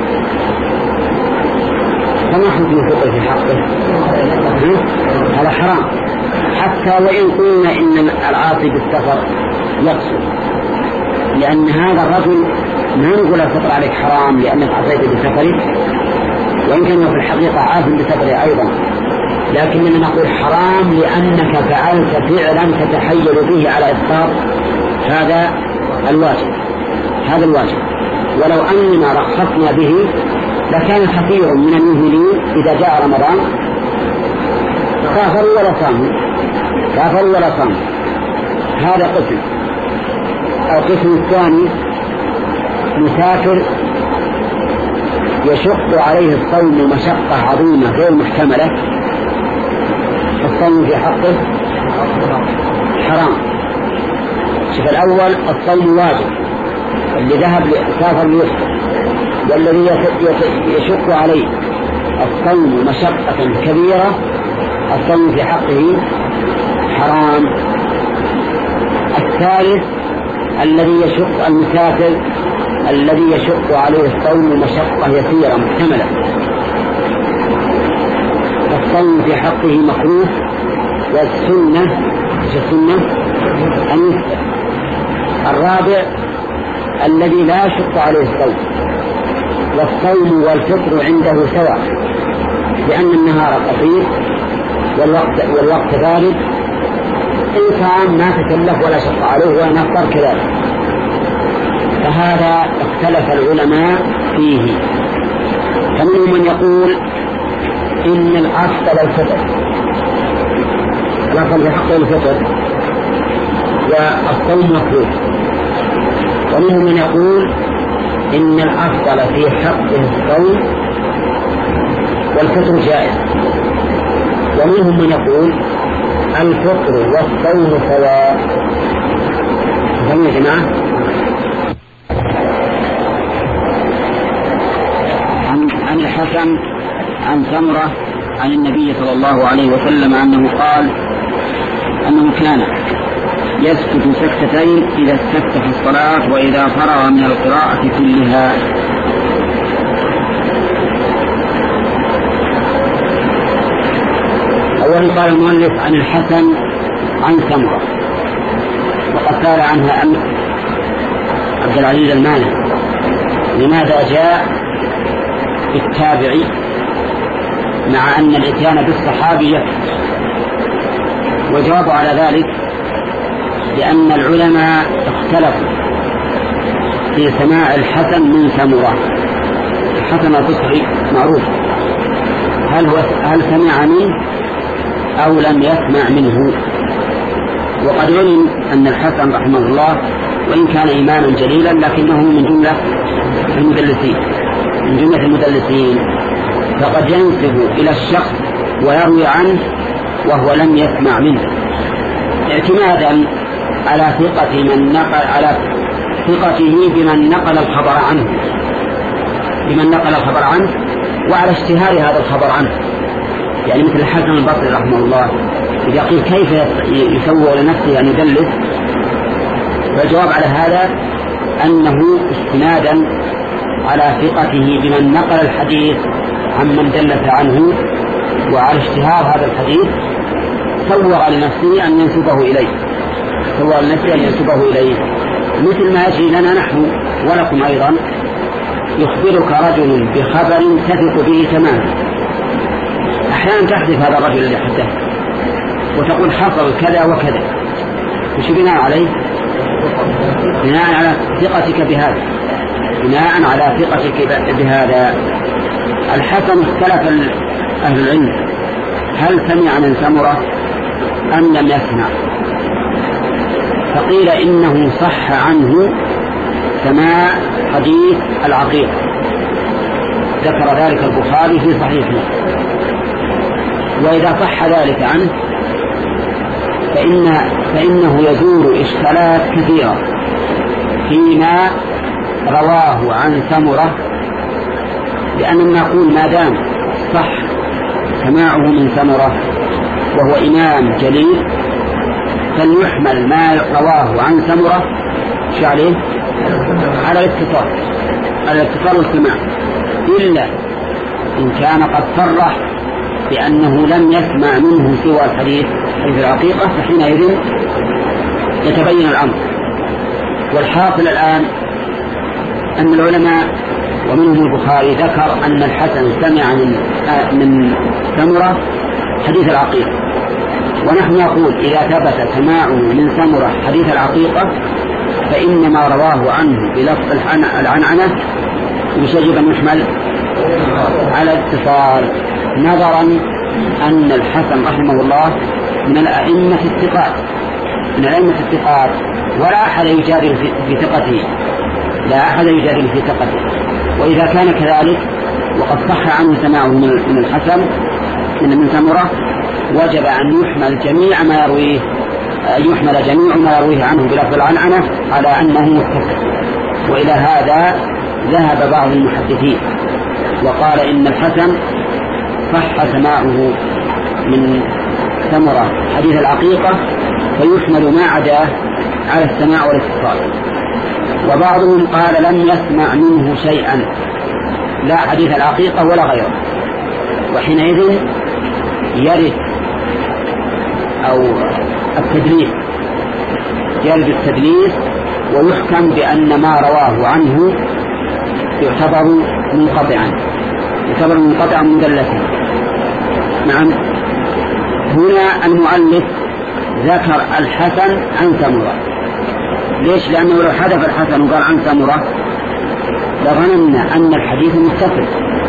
فما حكم الفطر في حقه؟ هذا حرام، حتى وإن قلنا إن العاصي بالسفر يقصر، لأن هذا الرجل ما نقول الفطر عليك حرام لأنك عصيت بسفرك، وإن كان في الحقيقة عاص بسفره أيضا، لكننا نقول حرام لأنك فعلت فعلا تتحيل به على إسقاط هذا الواجب. هذا الواجب ولو أننا رخصنا به لكان كثير من المهملين إذا جاء رمضان كافروا ولا صاموا، كافروا ولا صاموا. هذا قسم. القسم الثاني مسافر يشق عليه الصوم مشقة عظيمة غير محتملة، الصوم في حقه حرام. شوف الأول الصوم واجب، اللي ذهب سافر ليفطر، والذي يشق عليه الصوم مشقة كبيرة الصوم في حقه حرام. الثالث الذي يشق المسافر الذي يشق عليه الصوم مشقة يسيرة محتملة، الصوم في حقه مكروه، والسنة السنة أن يفطر. الرابع الذي لا يشق عليه الصوم، والصوم والفطر عنده سواء، لأن النهار قصير والوقت, والوقت بارد، إن كان ما تكلف ولا شق عليه ولا نفطر كذلك. فهذا اختلف العلماء فيه، فمنهم من يقول إن الأفضل الفطر، الأفضل في حق الفطر والصوم مكروه، ومنهم من يقول إن الأفضل في حق الصوم والفطر جائز. ومنهم من يقول الفطر والصوم سواء. فهم يا جماعة؟ عن, عن الحسن عن سمرة عن النبي صلى الله عليه وسلم أنه قال أنه كان يسكت سكتتين إذا استفتح في الصلاة وإذا فرغ من القراءة كلها. أولا قال المؤلف عن الحسن عن سمرة، وقد قال عنها أمر عبد العزيز المانع لماذا جاء بالتابعي مع أن الإتيان بالصحابي يكفي؟ وجواب على ذلك لأن العلماء اختلفوا في سماع الحسن من سمرة. الحسن البصري معروف، هل, هو هل سمع منه أو لم يسمع منه؟ وقد علم أن الحسن رحمه الله وإن كان إماما جليلا لكنه من جملة المدلسين من جملة المدلسين فقد ينسب إلى الشخص ويروي عنه وهو لم يسمع منه، اعتمادا على ثقة من نقل على ثقته بمن نقل الخبر عنه بمن نقل الخبر عنه وعلى اشتهار هذا الخبر عنه. يعني مثل الحسن البصري رحمه الله إذا قيل كيف يسوى لنفسه أن يدلس، فالجواب على هذا أنه استنادا على ثقته بمن نقل الحديث عمن دلس عنه وعلى اشتهار هذا الحديث سوغ لنفسه أن ينسبه إليه سوغ لنفسه أن ينسبه إليه مثل ما يجري لنا نحن ولكم أيضا. يخبرك رجل بخبر تثق به تماما، أحيانا تحدث هذا الرجل اللي حدث وتقول حصل كذا وكذا، وش بناء عليه؟ بناء على ثقتك بهذا بناء على ثقتك بهذا. الحسن اختلف أهل العلم هل سمع من سمرة أم لم يسمع، فقيل إنه صح عنه سماع حديث العقيق، ذكر ذلك البخاري في صحيحه. وإذا صح ذلك عنه فإن فإنه يزول إشكالات كثيرة فيما رواه عن سمرة، لأننا نقول ما دام صح سماعه من سمرة وهو إمام جليل فليحمل ما رواه عن سمرة عليه على الاتصال على الاتصال والسماع، إلا إن كان قد صرح بأنه لم يسمع منه سوى الحديث حديث العقيقة، فحينئذ يتبين الأمر. والحاصل الآن أن العلماء ومنهم البخاري ذكر أن الحسن سمع من من سمرة حديث العقيقة، ونحن نقول إذا ثبت سماعه من سمرة حديث العقيقة فإنما رواه عنه بلفظ العنعنة يجب أن يحمل على الاتصال، نظرا أن الحسن رحمه الله من الأئمة الثقات من الأئمة الثقات ولا أحد يجادل في ثقته لا أحد يجادل في ثقته. وإذا كان كذلك وقد صح عنه سماعه من الحسن من من سمرة وجب أن يحمل جميع ما يرويه يحمل جميع ما يرويه عنه بلفظ العنعنة على أنه متصل. وإلى هذا ذهب بعض المحدثين وقال إن الحسن صح سماعه من سمرة حديث العقيقة فيحمل ما عداه على السماع والاتصال. وبعضهم قال لم يسمع منه شيئا لا حديث العقيقة ولا غيره، وحينئذ يرد أو التدليس يرد التدليس ويحكم بأن ما رواه عنه يعتبر منقطعا يعتبر منقطعا مدلسا. نعم، هنا المؤلف ذكر الحسن عن سمرة. ليش؟ لأنه لو حدث الحسن وقال عن سمرة لظننا أن الحديث متصل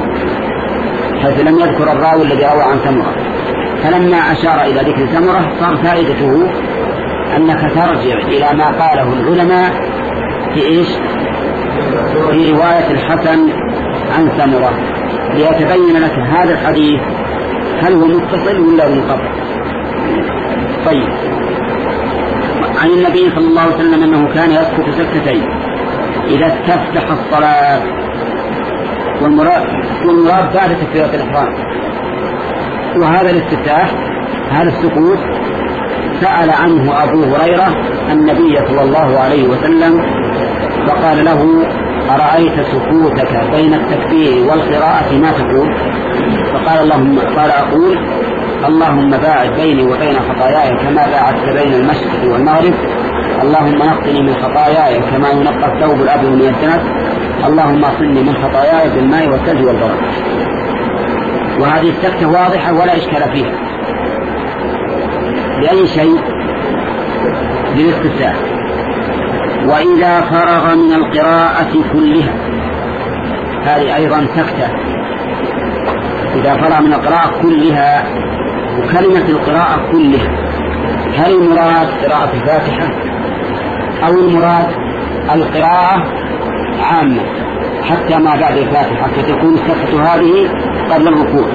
حيث لم يذكر الراوي الذي روى عن سمرة، فلما أشار إلى ذكر سمرة صار فائدته أنك ترجع إلى ما قاله العلماء في إيش؟ في رواية الحسن عن سمرة. ليتبين لك هذا الحديث هل هو متصل ولا منقطع. طيب، عن النبي صلى الله عليه وسلم أنه كان يسكت سكتتين إذا استفتح الصلاة، والمراد, والمراد بعد تكبيرة الإحرام. وهذا الاستفتاح، هذا السكوت، سأل عنه أبو هريرة النبي صلى الله عليه وسلم فقال له: أرأيت سكوتك بين التكبير والقراءة ما تقول؟ فقال اللهم قال أقول: اللهم باعد بيني وبين خطاياي كما باعدت بين المشرق والمغرب، اللهم نقني من خطاياي كما ينقى الثوب الأبيض من الدنس، اللهم اغسلني من خطاياي بالماء والثلج والبرد. وهذه السكتة واضحة ولا إشكال فيها. لأي شيء؟ للاستفتاح. وإذا فرغ من القراءة كلها، هذه أيضا سكتة. إذا فرغ من القراءة كلها، وكلمة القراءة كلها هل المراد قراءة الفاتحة أو المراد القراءة عامة حتى ما بعد الفاتحة، فتكون السكتة هذه قبل الركوع؟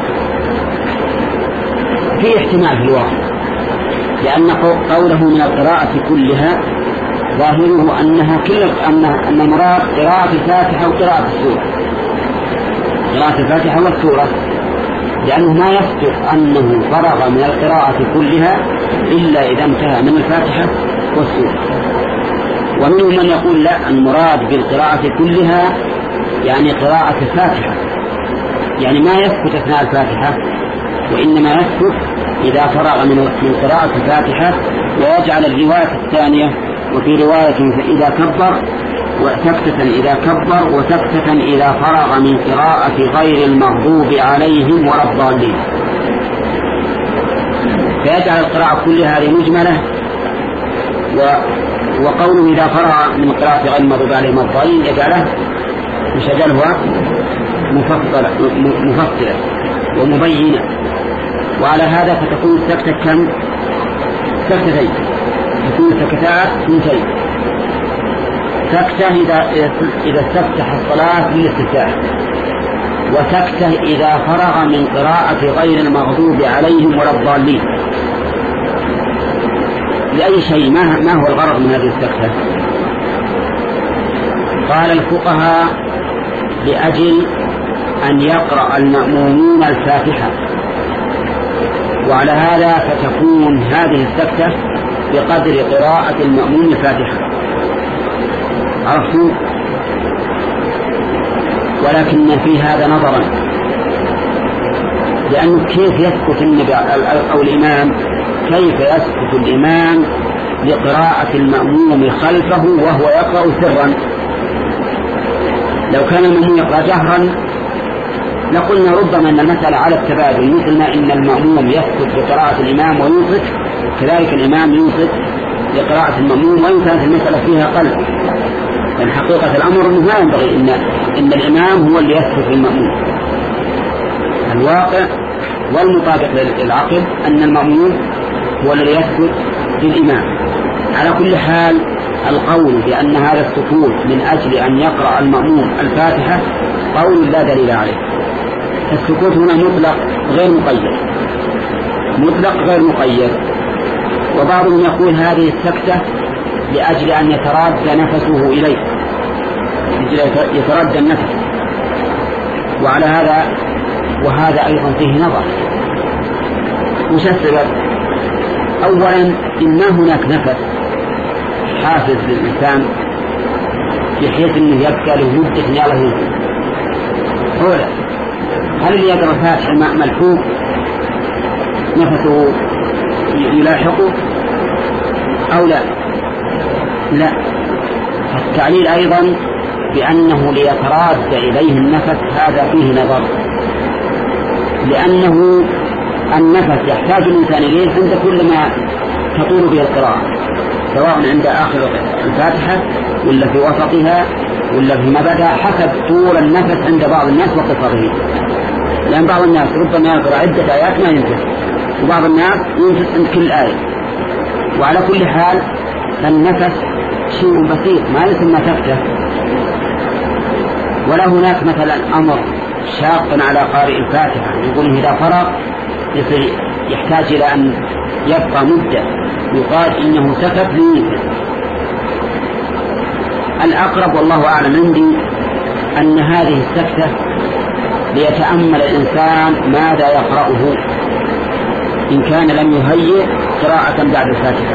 في احتمال في الواقع، لأن قوله من القراءة كلها ظاهره أنها كل أن أن المراد قراءة الفاتحة وقراءة السورة، قراءة الفاتحة والسورة، لأنه ما يصدق أنه فرغ من القراءة كلها إلا إذا انتهى من الفاتحة والسورة. ومنهم من يقول لا، المراد بالقراءة كلها يعني قراءة الفاتحة، يعني ما يسكت أثناء الفاتحة، وإنما يسكت إذا فرغ من قراءة الفاتحة، ويجعل الرواية الثانية وفي رواية فإذا كبر، وسكتة إذا كبر، وسكتة إذا فرغ من قراءة غير المغضوب عليهم ولا الضالين. فيجعل القراءة كلها هذه مجملة، وقوله إذا فرغ من قراءة غير المغضوب عليهم ولا الضالين يجعله يجعلها مفصلة مفصلة ومبينة. وعلى هذا فتكون السكتة كم؟ سكتتين، تكون سكتات اثنتين: سكتة إذا إذا استفتح الصلاة بالاستفتاح، وسكتة إذا فرغ من قراءة غير المغضوب عليهم ولا الضالين. لأي شيء؟ ما ما هو الغرض من هذه السكتة؟ قال الفقهاء: لأجل أن يقرأ المأمومون الفاتحة، وعلى هذا فتكون هذه السكتة بقدر قراءة المأموم الفاتحة. عرفتوا؟ ولكن في هذا نظرا، لأنه كيف يسكت النبي أو الإمام، كيف يسكت الإمام لقراءة المأموم خلفه وهو يقرأ سرا؟ لو كان المأموم يقرأ جهرا لقلنا ربما أن المسألة على التبادل، مثل ما إن المأموم يسكت لقراءة الإمام وينصت، كذلك الإمام ينصت لقراءة المأموم، وإن كانت المسألة فيها قلب، لأن حقيقة الأمر أنه ما ينبغي إن, إن الإمام هو اللي يسكت للمأموم. الواقع والمطابق للعقل أن المأموم هو الذي يسكت للإمام. على كل حال القول بأن هذا السكوت من أجل أن يقرأ المأموم الفاتحة قول لا دليل عليه. السكوت هنا مطلق غير مقيد، مطلق غير مقيد. وبعضهم يقول هذه السكتة لأجل أن يتراد نفسه إليه، يترد النفس. وعلى هذا وهذا أيضا فيه نظر. وش السبب؟ أولا إن هناك نفس حافز للإنسان بحيث أنه يبقى له مدة ياله أولا. هل اللي يقرأ فاتح الماء ملحوق نفسه يلاحقه أو لا؟ لا. التعليل أيضا بأنه ليتراد إليه النفس هذا فيه نظر، لأنه النفس يحتاج الإنسان إليه عند كل ما تطول به القراءة، سواء عند آخر الفاتحة ولا في وسطها ولا في مبدأ، حسب طول النفس عند بعض الناس وقصره. لأن بعض الناس ربما يقرأ عدة آيات ما ينفس، وبعض الناس ينفس عند كل آية. وعلى كل حال النفس شيء بسيط ما يسمى سكتة. ولا هناك مثلا أمر شاق على قارئ الفاتحة، يقول إذا فرغ يصير يحتاج إلى أن يبقى مدة، يقال إنه سكت لينتهي. الأقرب والله أعلم عندي أن هذه السكتة ليتأمل الإنسان ماذا يقرأه إن كان لم يهيئ قراءة بعد الفاتحة،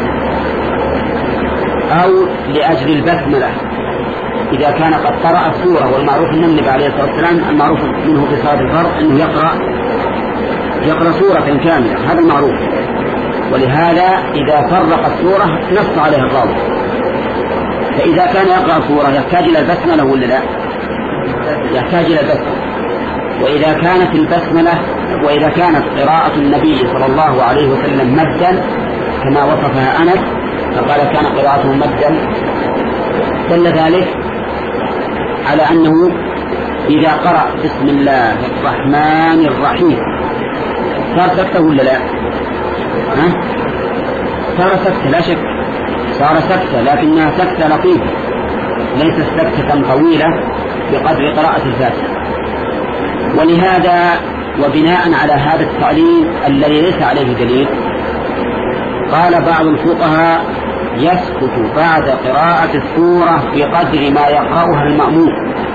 أو لأجل البسملة إذا كان قد قرأ السورة. والمعروف أن النبي عليه الصلاة والسلام المعروف منه في صلاة الفرض أنه يقرأ يقرأ سورة كاملة، هذا المعروف. ولهذا إذا فرق السورة نص عليها الراوي. فإذا كان يقرأ سورة يحتاج إلى البسملة ولا لا؟ يحتاج إلى البسملة. وإذا كانت البسملة وإذا كانت قراءة النبي صلى الله عليه وسلم مدا كما وصفها أنس فقال كان قراءته مدا، دل ذلك على أنه إذا قرأ بسم الله الرحمن الرحيم صار سكتة ولا لا؟ ها؟ صار سكتة لا شك، صار سكتة، لكنها سكتة لطيفة ليست سكتة طويلة بقدر قراءة الفاتحة. ولهذا وبناء على هذا التعليل الذي ليس عليه دليل قال بعض الفقهاء يسكت بعد قراءة السورة بقدر ما يقرأها المأموم.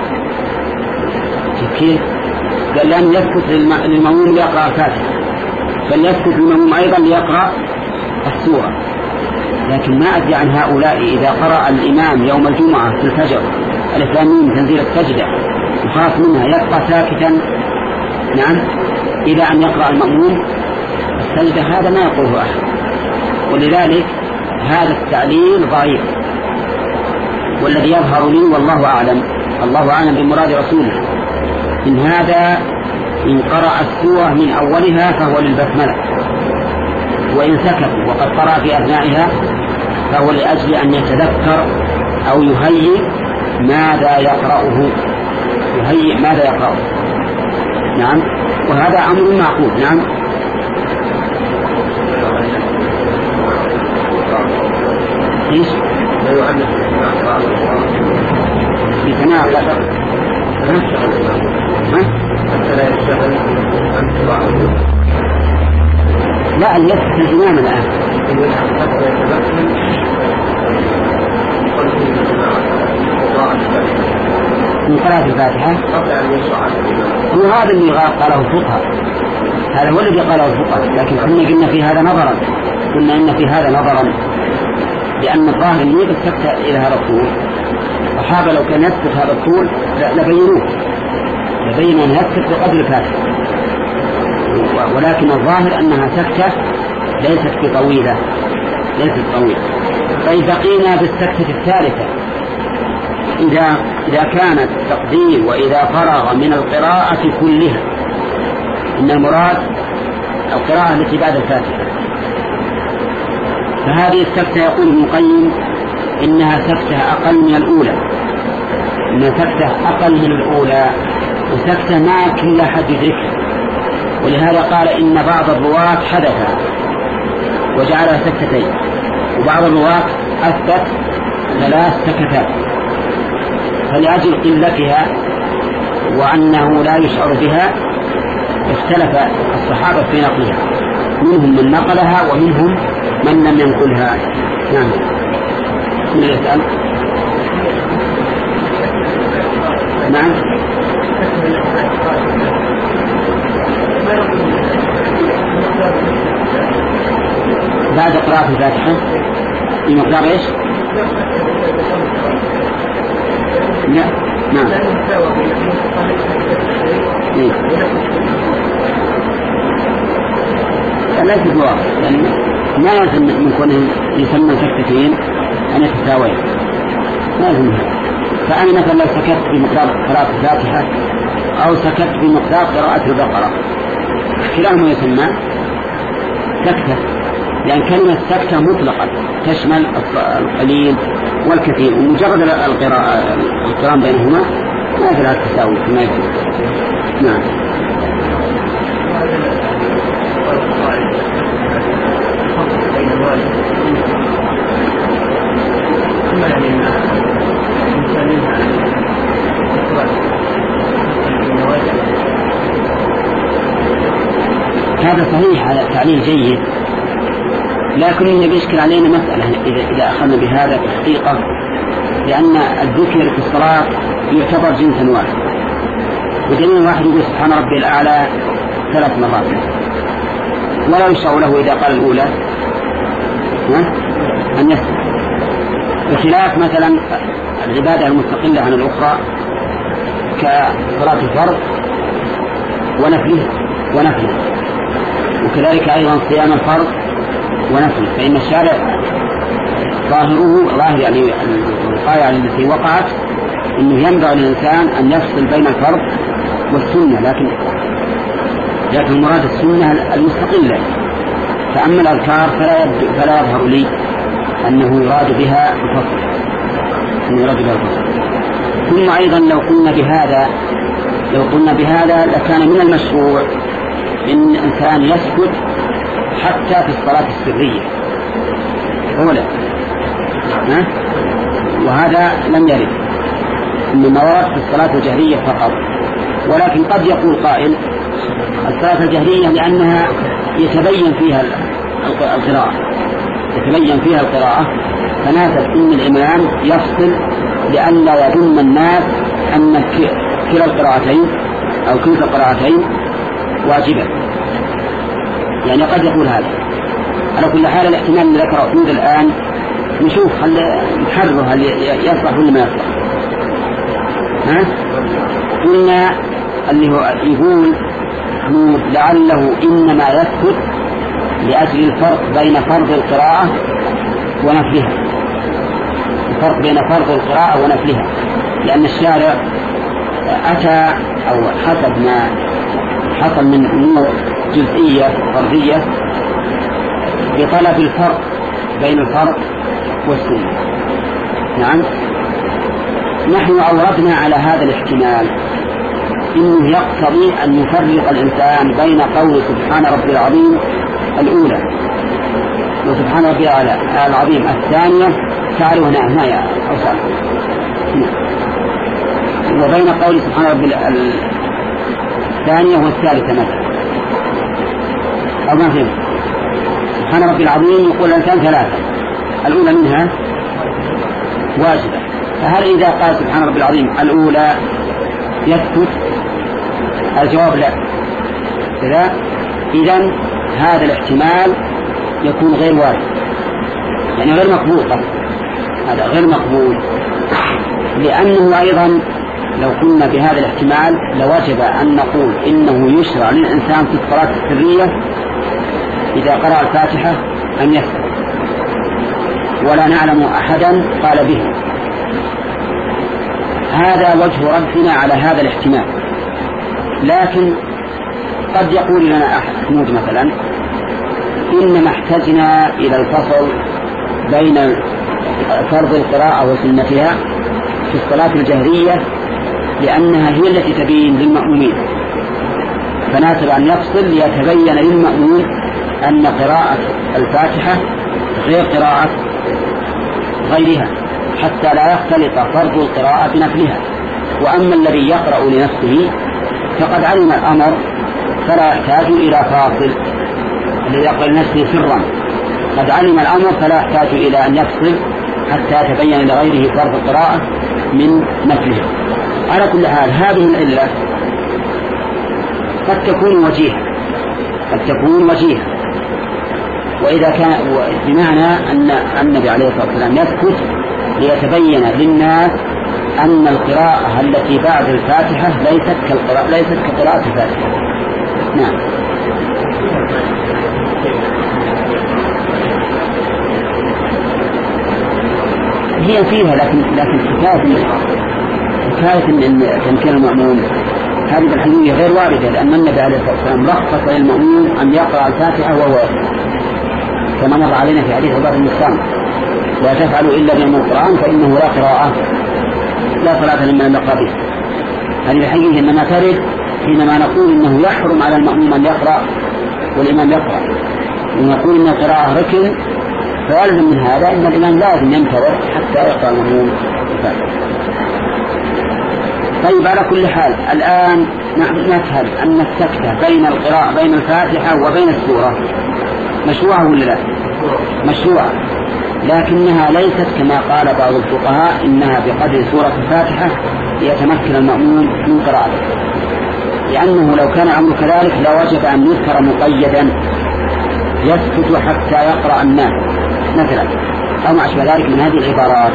كيف؟ قال لأن يسكت للمأموم ليقرأ الفاتحة، فليسكت المأموم أيضا ليقرأ السورة. لكن ما أدري عن هؤلاء إذا قرأ الإمام يوم الجمعة في الفجر ألف لام ميم تنزيل السجدة وخاف منها يبقى ساكتا نعم إلى أن يقرأ المأموم السجدة، هذا ما يقوله أحد. ولذلك هذا التعليل ضعيف، والذي يظهر لي والله أعلم الله أعلم بمراد رسوله إن هذا إن قرأ السورة من أولها فهو للبسملة، وإن سكت وقد قرأ في أثنائها فهو لأجل أن يتذكر أو يهيئ ماذا يقرأه يهيئ ماذا يقرأه نعم، وهذا أمر معقول. نعم. إيش؟ لا يعلم بثناء لا تقل ها؟ حتى لا يشتغل لا أن يسكت الإمام الآن من قراءة الفاتحة هو هذا اللي قاله الفقهاء، هذا هو الذي قاله الفقهاء. لكن كنا قلنا في هذا نظرا قلنا إن في هذا نظرا لأن الظاهر أن يجب السكت إلى هذا الطول. الصحابة لو كان يسكت هذا الطول لبينوه لبينوا أن يسكت بقدر الفاتحة، ولكن الظاهر أنها سكتة ليست بطويلة ليست طويلة. طيب بقينا بالسكتة الثالثة إذا إذا كانت تقدير وإذا فرغ من القراءة كلها، إن المراد القراءة التي بعد الفاتحة. فهذه السكتة يقول ابن القيم إنها سكتة أقل من الأولى، إنها سكتة أقل من الأولى وسكتة ما كل أحد يدركها. ولهذا قال إن بعض الرواة حدثها وجعلها سكتتين، وبعض الرواة أثبت ثلاث سكتات. فلأجل قلتها وأنه لا يشعر بها اختلف الصحابة في نقلها، منهم من نقلها ومنهم من لم ينقلها. نعم. من يسأل؟ نعم. بعد قراءة الفاتحة المقدار ايش؟ لا. نعم. إيه؟ لا تدوار لأن ما لازم من كونه يسمى سكتين أن يتساوي، لازم. فأنا مثلا لو سكت بمقدار قراءة الفاتحة أو سكت بمقدار قراءة البقرة كلاهما يسمى سكتة، لأن كلمة سكتة مطلقة تشمل القليل والكثير، ومجرد القراءة القرآن بينهما ما في لها التساوي كما يجب. نعم. هذا صحيح، هذا تعليل جيد، لكن النبي يشكل علينا مسألة إذا, إذا أخذنا بهذا الحقيقة، لأن الذكر في الصلاة يعتبر جنسا واحد، ودليل واحد يقول سبحان ربي الأعلى ثلاث مرات ولا يشرع له إذا قال الأولى أن يسمع، بخلاف مثلا العبادة المستقلة عن الأخرى كصلاة الفرض ونفله ونفله وكذلك أيضا صيام الفرض ونفله، فإن الشارع ظاهره ظاهر يعني الوقاية التي وقعت أنه ينبغي للإنسان أن يفصل بين الفرض والسنة، لكن لكن مراد السنة المستقلة. فأما الأذكار فلا, فلا يظهر لي أنه يراد بها الفصل، أنه يراد بها الفصل. ثم أيضا لو قلنا بهذا لو قلنا بهذا لكان من المشروع إن الإنسان يسكت حتى في الصلاة السرية أولا، ها؟ وهذا لم يرد، إنما ورد في الصلاة الجهرية فقط. ولكن قد يقول قائل الصلاة الجهرية لأنها يتبين فيها القراءة يتبين فيها القراءة فناسب إن الإمام يفصل لئلا يظن الناس أن كلا القراءتين أو كلتا القراءتين واجبة، يعني قد يقول هذا. على كل حال الاحتمال اللي ذكره أحمد الآن نشوف هل نحرر هل يصلح ولا ما يصلح. ها؟ قلنا اللي هو يقول محمود لعله إنما يسكت لأجل الفرق بين فرض القراءة ونفلها، الفرق بين فرض القراءة ونفلها، لأن الشارع أتى أو حسب ما حصل من أمور جزئية فردية بطلب الفرق بين الفرض والسنة. نعم، نحن أوردنا على هذا الاحتمال إنه يقتضي أن يفرق الإنسان بين قول سبحان ربي العظيم الأولى وسبحان ربي العظيم الثانية تعالوا هنا هنا يا أوصال، وبين قول سبحان ربي الثانية والثالثة مثلا، أو ما فهم سبحان ربي العظيم يقول الإنسان ثلاثة، الأولى منها واجبة، فهل إذا قال سبحان ربي العظيم الأولى يسكت؟ الجواب لا. إذا إذن هذا الاحتمال يكون غير وارد، يعني غير مقبول، هذا غير مقبول، لأنه أيضا لو قلنا بهذا الاحتمال لوجب أن نقول إنه يشرع للإنسان في الصلاة السرية إذا قرأ الفاتحة أن يسكت، ولا نعلم أحدا قال به. هذا وجه ردنا على هذا الاحتمال. لكن قد يقول لنا أحمد مثلا إنما احتجنا إلى الفصل بين فرض القراءة وسنتها في الصلاة الجهرية لأنها هي التي تبين للمأمومين، فناسب أن يفصل ليتبين للمأموم أن قراءة الفاتحة غير قراءة غيرها حتى لا يختلط فرض القراءة بنفلها. وأما الذي يقرأ لنفسه فقد علم الأمر فلا يحتاج إلى فاصل، الذي يقرأ لنفسه سرا قد علم الأمر فلا يحتاج إلى أن يفصل حتى يتبين لغيره فرض القراءة من نفله. على كل حال هذه العلة قد تكون وجيهة قد تكون وجيهة وإذا كان بمعنى أن النبي عليه الصلاة والسلام يسكت ليتبين للناس أن القراءة التي بعد الفاتحة ليست كالقراءة ليست كقراءة الفاتحة. نعم. هي فيها لكن لكن كفاية كفاية من تمكين المأموم هذه الحقيقة غير واردة، لأن النبي عليه الصلاة والسلام رخص للمأموم أن يقرأ الفاتحة وهو كما مر علينا في حديث عبادة الإسلام لا تفعلوا إلا بأم القرآن فإنه لا قراءة لا صلاة لمن لم يقرأ به. هذه الحقيقة إنما ترد حينما نقول إنه يحرم على المأموم أن يقرأ والإمام يقرأ، ونقول إن القراءة ركن، فيلزم من هذا إن الإمام لازم ينتظر حتى يقرأ المأموم. طيب على كل حال الآن نفهم أن السكتة بين القراءة بين الفاتحة وبين السورة مشروعة ولا لا؟ مشروعة، لكنها ليست كما قال بعض الفقهاء إنها بقدر سورة الفاتحة يتمكن المأمون من قراءته، لأنه لو كان الأمر كذلك لوجب أن يذكر مقيدا يسكت حتى يقرأ الناس مثلا أو ما أشبه ذلك من هذه العبارات.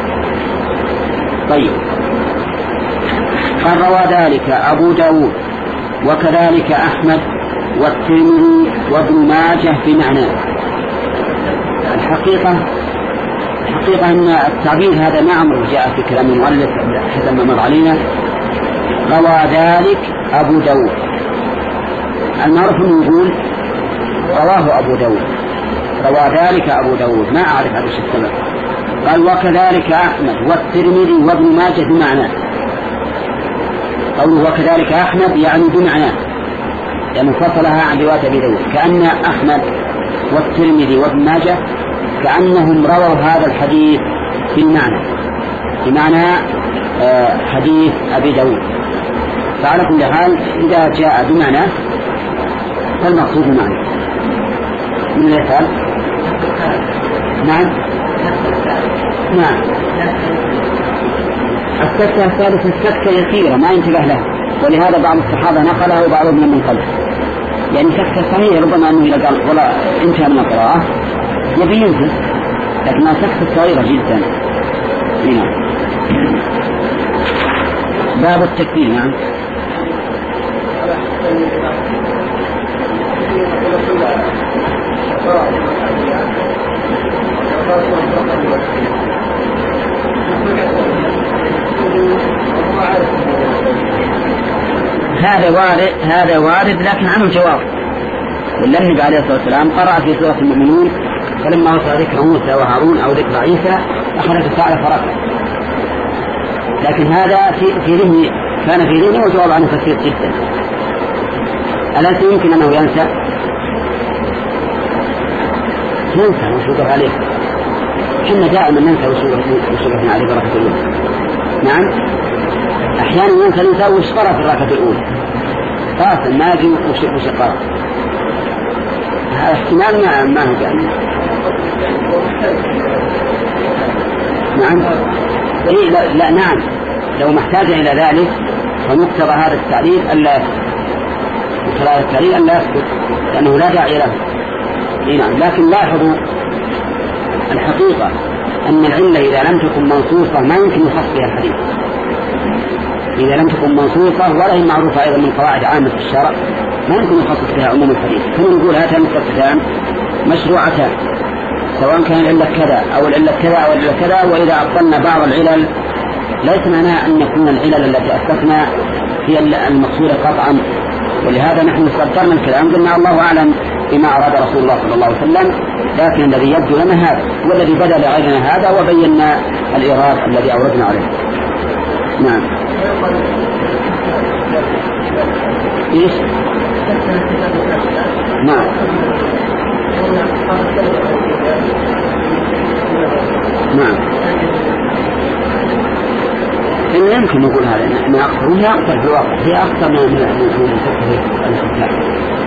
طيب قال روى ذلك أبو داود وكذلك أحمد والترمذي وابن ماجه بمعنى. الحقيقة الحقيقة أن التعبير هذا ما عمره جاء في كلام المؤلف حسب ما مر علينا. روى ذلك أبو داود، المعروف أنه يقول رواه أبو داود، روى ذلك أبو داود، ما أعرف هذا الشيء السبب. قال وكذلك أحمد والترمذي وابن ماجه بمعنى. قوله وكذلك أحمد يعني بمعنى، لأنه فصلها عن رواية أبي داود، كأن أحمد والترمذي وابن ماجه كأنهم رووا هذا الحديث بالمعنى بمعنى آه حديث أبي داود. فعلى كل حال إذا جاء بمعنى فالمقصود بمعنى. من الإثال نعم نعم السكتة الثالثة السكتة يسيرة ما ينتبه لها، ولهذا بعض الصحابة نقلها وبعضهم لم ينقلها، يعني سكتة صحيحة ربما أنه إذا قال ولا انتهى من القراءة يبي ينزل، لكنها سكتة صغيرة جدا. نعم. باب التكبير. نعم. هذا وارد هذا وارد لكن عنه جواب. النبي عليه الصلاة والسلام قرأ في سورة المؤمنون فلما وصل ذكر موسى وهارون أو ذكر عيسى أخذ الساعة فرقه، لكن هذا في في ذهني كان في ذهني وجواب عنه كثير جدا. أليس يمكن أنه ينسى؟ ننسى وشوقف عليه، كنا دائما ننسى وشوقفنا عليه بركة الأولى. نعم أحيانا ينسى الإنسان وش قرأ في الركعة الأولى خاصة ما يجي وش قرأ، هذا احتمال ما ما هو جاني. نعم إيه لا, لا نعم لو محتاج إلى ذلك فمقتضى هذا التعليل ألا مقتضى هذا التعليل ألا يسكت لأنه لا داعي له. إيه نعم. لكن لاحظوا الحقيقة أن العلة إذا لم تكن منصوصة ما يمكن يخص بها الحديث، إذا لم تكن منصوصة ولا هي معروفة أيضا من قواعد عامة في الشرع ما يمكن يخصص بها عموم الحديث. كما نقول هاتان القصتان مشروعتان سواء كان العلة كذا أو العلة كذا أو العلة كذا، وإذا أبطلنا بعض العلل ليس معناه أن يكون العلل التي أثبتنا هي المقصودة قطعا. ولهذا نحن استبطلنا الكلام قلنا الله أعلم بما أراد رسول الله صلى الله عليه وسلم، لكن الذي يبدو لنا هذا والذي بدا لغيرنا هذا وبينا الإيراد الذي أوردنا عليه. نعم. إيش؟ نعم. نعم. إن يمكن نقول هذا ما أكثر هي أكثر في الواقع هي أكثر من الفتاة.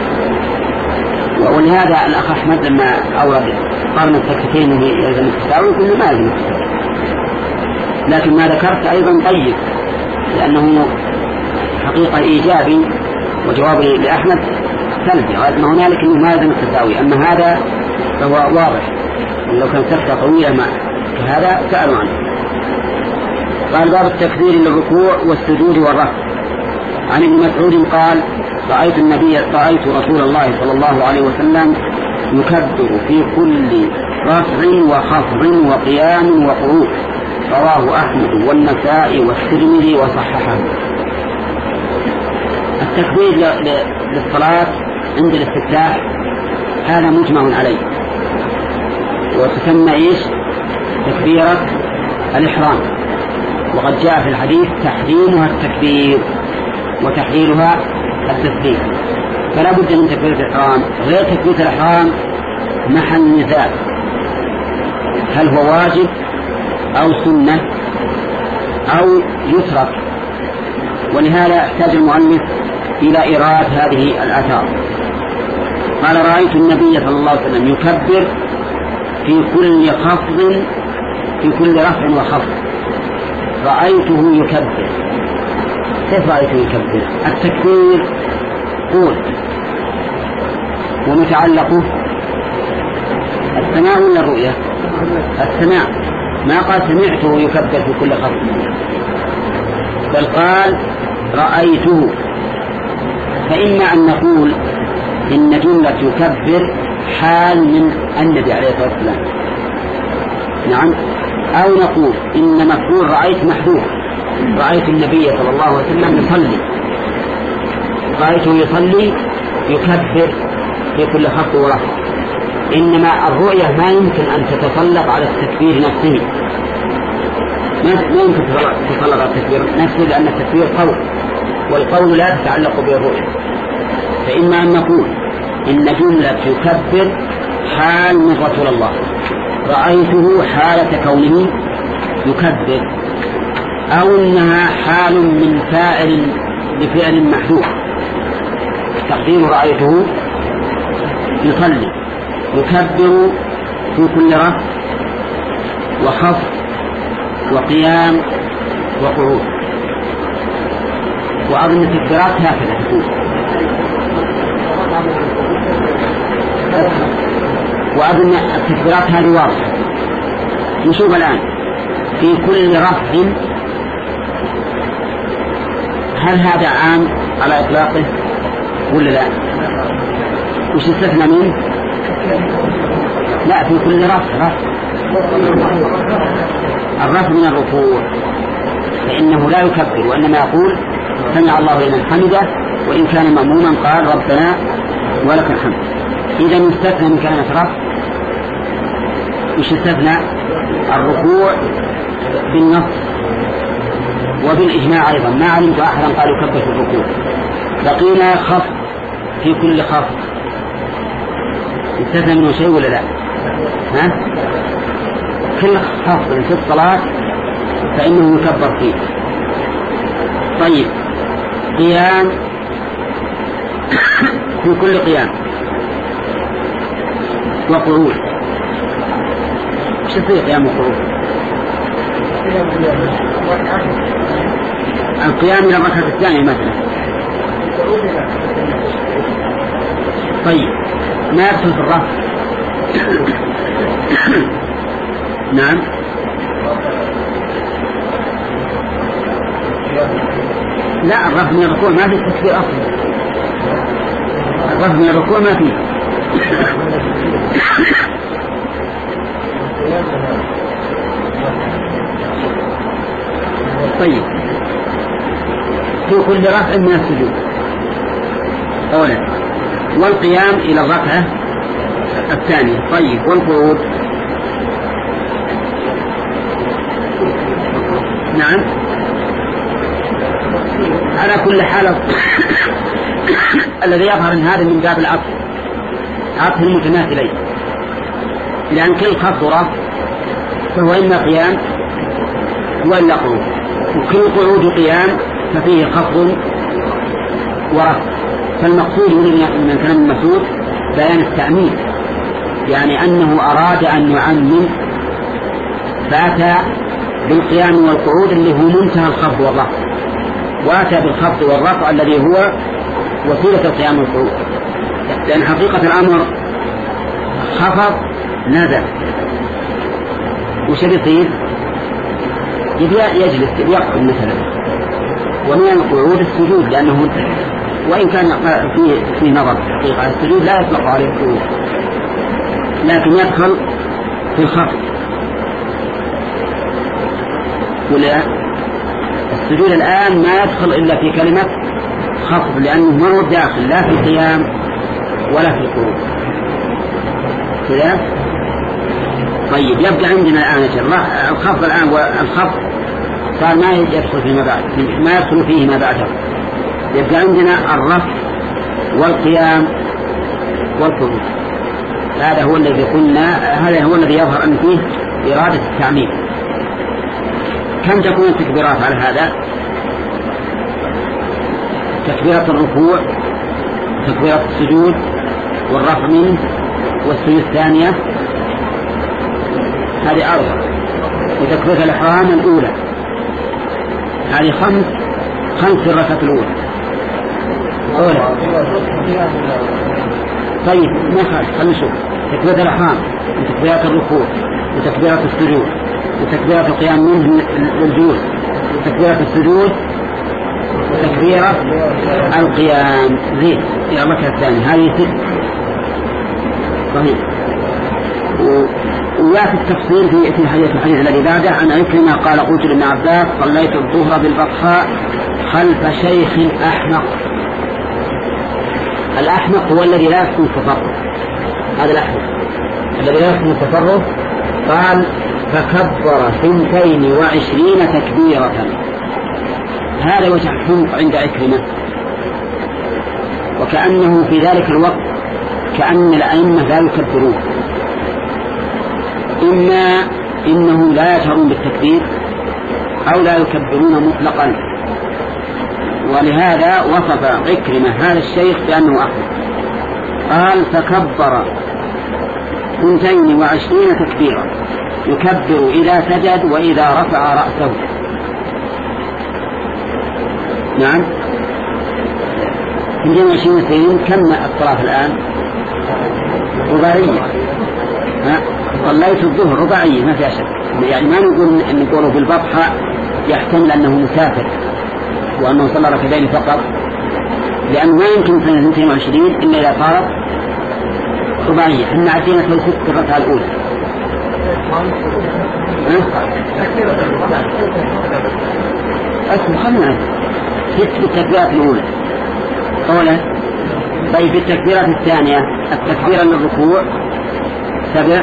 ولهذا الأخ أحمد لما أورد قارن السكتين وهي يلزم التساوي قلنا ما يلزم التساوي، لكن ما ذكرت أيضا طيب لأنه حقيقة إيجابي وجوابي لأحمد سلبي، ما هنالك أنه ما يلزم التساوي. أما هذا فهو واضح، لو كان سكتة طويلة ما كهذا سألوا عنه. قال باب التكبير للركوع والسجود والرفع. عن ابن مسعود قال رأيت النبي رأيت رسول الله صلى الله عليه وسلم يكبر في كل رفع وخفض وقيام وقعود. رواه أحمد والنسائي والترمذي وصححه. التكبير للصلاة عند الاستفتاح هذا مجمع عليه، وتسمى إيش؟ تكبيرة الإحرام، وقد جاء في الحديث تحريمها التكبير وتحليلها التسبيح، فلا بد من تكبيرة الإحرام. غير تكبيرة الإحرام محل نزاع، هل هو واجب أو سنة أو يترك، ولهذا احتاج المؤلف إلى إيراد هذه الآثار. قال رأيت النبي صلى الله عليه وسلم يكبر في كل خفض في كل رفع وخفض. رأيته يكبر. كيف رأيته يكبر؟ التكبير قول ومتعلقه السماع ولا الرؤية؟ السماع. ما قال سمعته يكبر في كل خفض، بل قال رأيته. فإما أن نقول إن جملة يكبر حال من النبي عليه الصلاة والسلام، نعم، أو نقول إن مفعول رأيت محذوف. رأيت النبي صلى الله عليه وسلم يصلي، رأيته يصلي يكبر في كل خفض ورفع. إنما الرؤية ما يمكن أن تتسلط على التكبير نفسه، ما يمكن تتسلط على التكبير نفسه، لأن التكبير قول، والقول لا تتعلق بالرؤية. فإما أن نقول إن جملة يكبر حال من رسول الله، رأيته حالة كونه يكبر، أو إنها حال من فاعل لفعل محذوف، تقدير رأيته يصلي يكبر في كل رفع وخفض وقيام وقعود. وأظن التكبيرات هكذا تكون. وأظن التكبيرات هذه واضحة. نشوف الآن في كل رفع، هل هذا عام على إطلاقه ولا لا؟ وش استثنى منه؟ لا، في كل رفع. رفع الرفع من الركوع فإنه لا يكبر، وإنما يقول سمع الله لمن حمده، وإن كان مأموما قال ربنا ولك الحمد. إذا استثنى من كلمة رفع وش استثنى؟ الركوع بالنص وبالإجماع أيضا. ما علمت أحدا قال يكبر في الركوع. بقينا خفض في كل خفض، استثنى منه شيء ولا لا؟ ها؟ كل خفض في الصلاة فإنه يكبر فيه. طيب قيام في كل قيام وقعود. ايش يصير قيام وقعود؟ القيام إلى الركعة الثانية مثلا. طيب ما يدخل في الرفع؟ نعم، لا، الرفع من الركوع ما فيه تكبير أصلا. الرفع من الركوع ما فيه. طيب في كل رفع من السجود أولا، والقيام إلى الركعة الثانية. طيب والقعود؟ نعم، على كل حال الذي يظهر ان هذا من باب العطف، عطف المتماثلين، لأن كل خفض ورفع فهو إما قيام وإلا قعود، وكل قعود قيام ففيه خفض ورفع. فالمقصود من كلام المسعود بيان التأمين، يعني أنه أراد أن يعمم فأتى بالقيام والقعود اللي هو منتهى الخفض والرفع، وأتى بالخفض والرفع الذي هو وسيلة القيام والقعود. لأن حقيقة الأمر خفض نزل، وش يصير؟ يجلس يقعد مثلا. ومن القعود السجود، لأنه وإن كان فيه في نظر حقيقة السجود لا يطلق عليه القعود، لكن يدخل في الخفض. ولا السجود الآن ما يدخل إلا في كلمة خفض، لأنه ما هو داخل لا في القيام ولا في القعود كذا. طيب يبقى عندنا الآن الخفض الآن، والخفض صار ما يدخل فيما بعد، ما يدخل فيه ما بعده. يبقى عندنا الرفع والقيام والقعود. هذا هو الذي قلنا، هذا هو الذي يظهر أن فيه إرادة التعميم. كم تكون التكبيرات على هذا؟ تكبيرة الركوع وتكبيرة السجود والرفع منه والسجود الثانية، هذه أربع. وتكبيرة الإحرام الأولى، هذه خمس خمس في الركعة الأولى. أولى. طيب ما خالف، خلنا نشوف. تكبيرة الإحرام وتكبيرة الركوع وتكبيرة السجود وتكبيرة القيام منه للجلوس وتكبيرة السجود وتكبيرة القيام زين في الركعة الثانية، هذه ست. صحيح. ويأتي التفصيل في في الحديث الحديث الذي بعده عن عكرمة قال قلت لابن عباس صليت الظهر بالبطحاء خلف شيخ أحمق. الأحمق هو الذي لا يحسن التصرف، هذا الأحمق الذي لا يحسن التصرف. قال فكبر ثنتين وعشرين تكبيرة. هذا وجه الحمق عند عكرمة، وكأنه في ذلك الوقت كأن الأئمة لا يكبرون، إما إنهم لا يجهرون بالتكبير أو لا يكبرون مطلقا، ولهذا وصف عكرمة هذا الشيخ بأنه أحمق. قال فكبر ثنتين وعشرين تكبيرا يكبر إذا سجد وإذا رفع رأسه. نعم، اثنتين وعشرين سنين. كم الصلاة الآن؟ رباعية. صليت الظهر رباعية ما فيها شك، يعني ما نقول أن نقوله بالبطحاء يحتمل أنه مسافر وأنه صلى ركعتين فقط، لأنه ما يمكن سنة اثنتين وعشرين إلا إذا صارت رباعية. احنا عدينا في الست الركعة الأولى. أسمع خلنا ست بالتكبيرات الأولى أولا. طيب في التكبيرات الثانية التكبيرة للركوع سبع،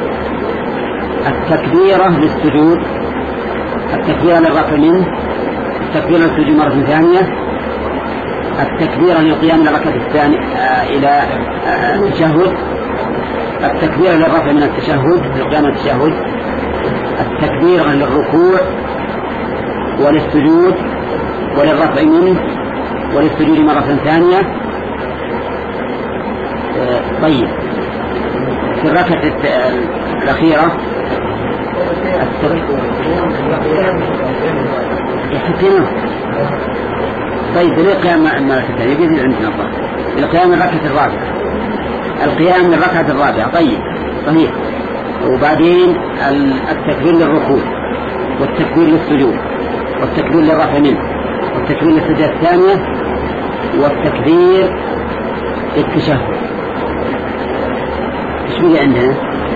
التكبيرة للسجود، التكبيرة للرفع منه، التكبيرة للسجود مرة ثانية، التكبيرة للقيام للركعة الثانية إلى التشهد، التكبيرة للرفع من التشهد للقيام التشهد، التكبيرة للركوع وللسجود وللرفع منه وللسجود مرة ثانية. طيب في الركعة الأخيرة التكبيرة. طيب بالقيام مع الملكة يجب عندنا الله القيام الركعة الرابعة، القيام للركعة الرابعة. طيب صحيح. وبعدين التكبير للركوع والتكبير للسجود والتكبير للرفع منه والتكبير للسجدة الثانية والتكبير للتشهد. ايش بقي عندنا؟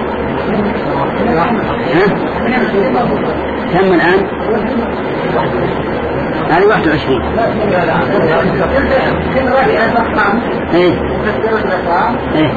ها؟ كم الآن؟ هذه واحد وعشرين. ايه ايه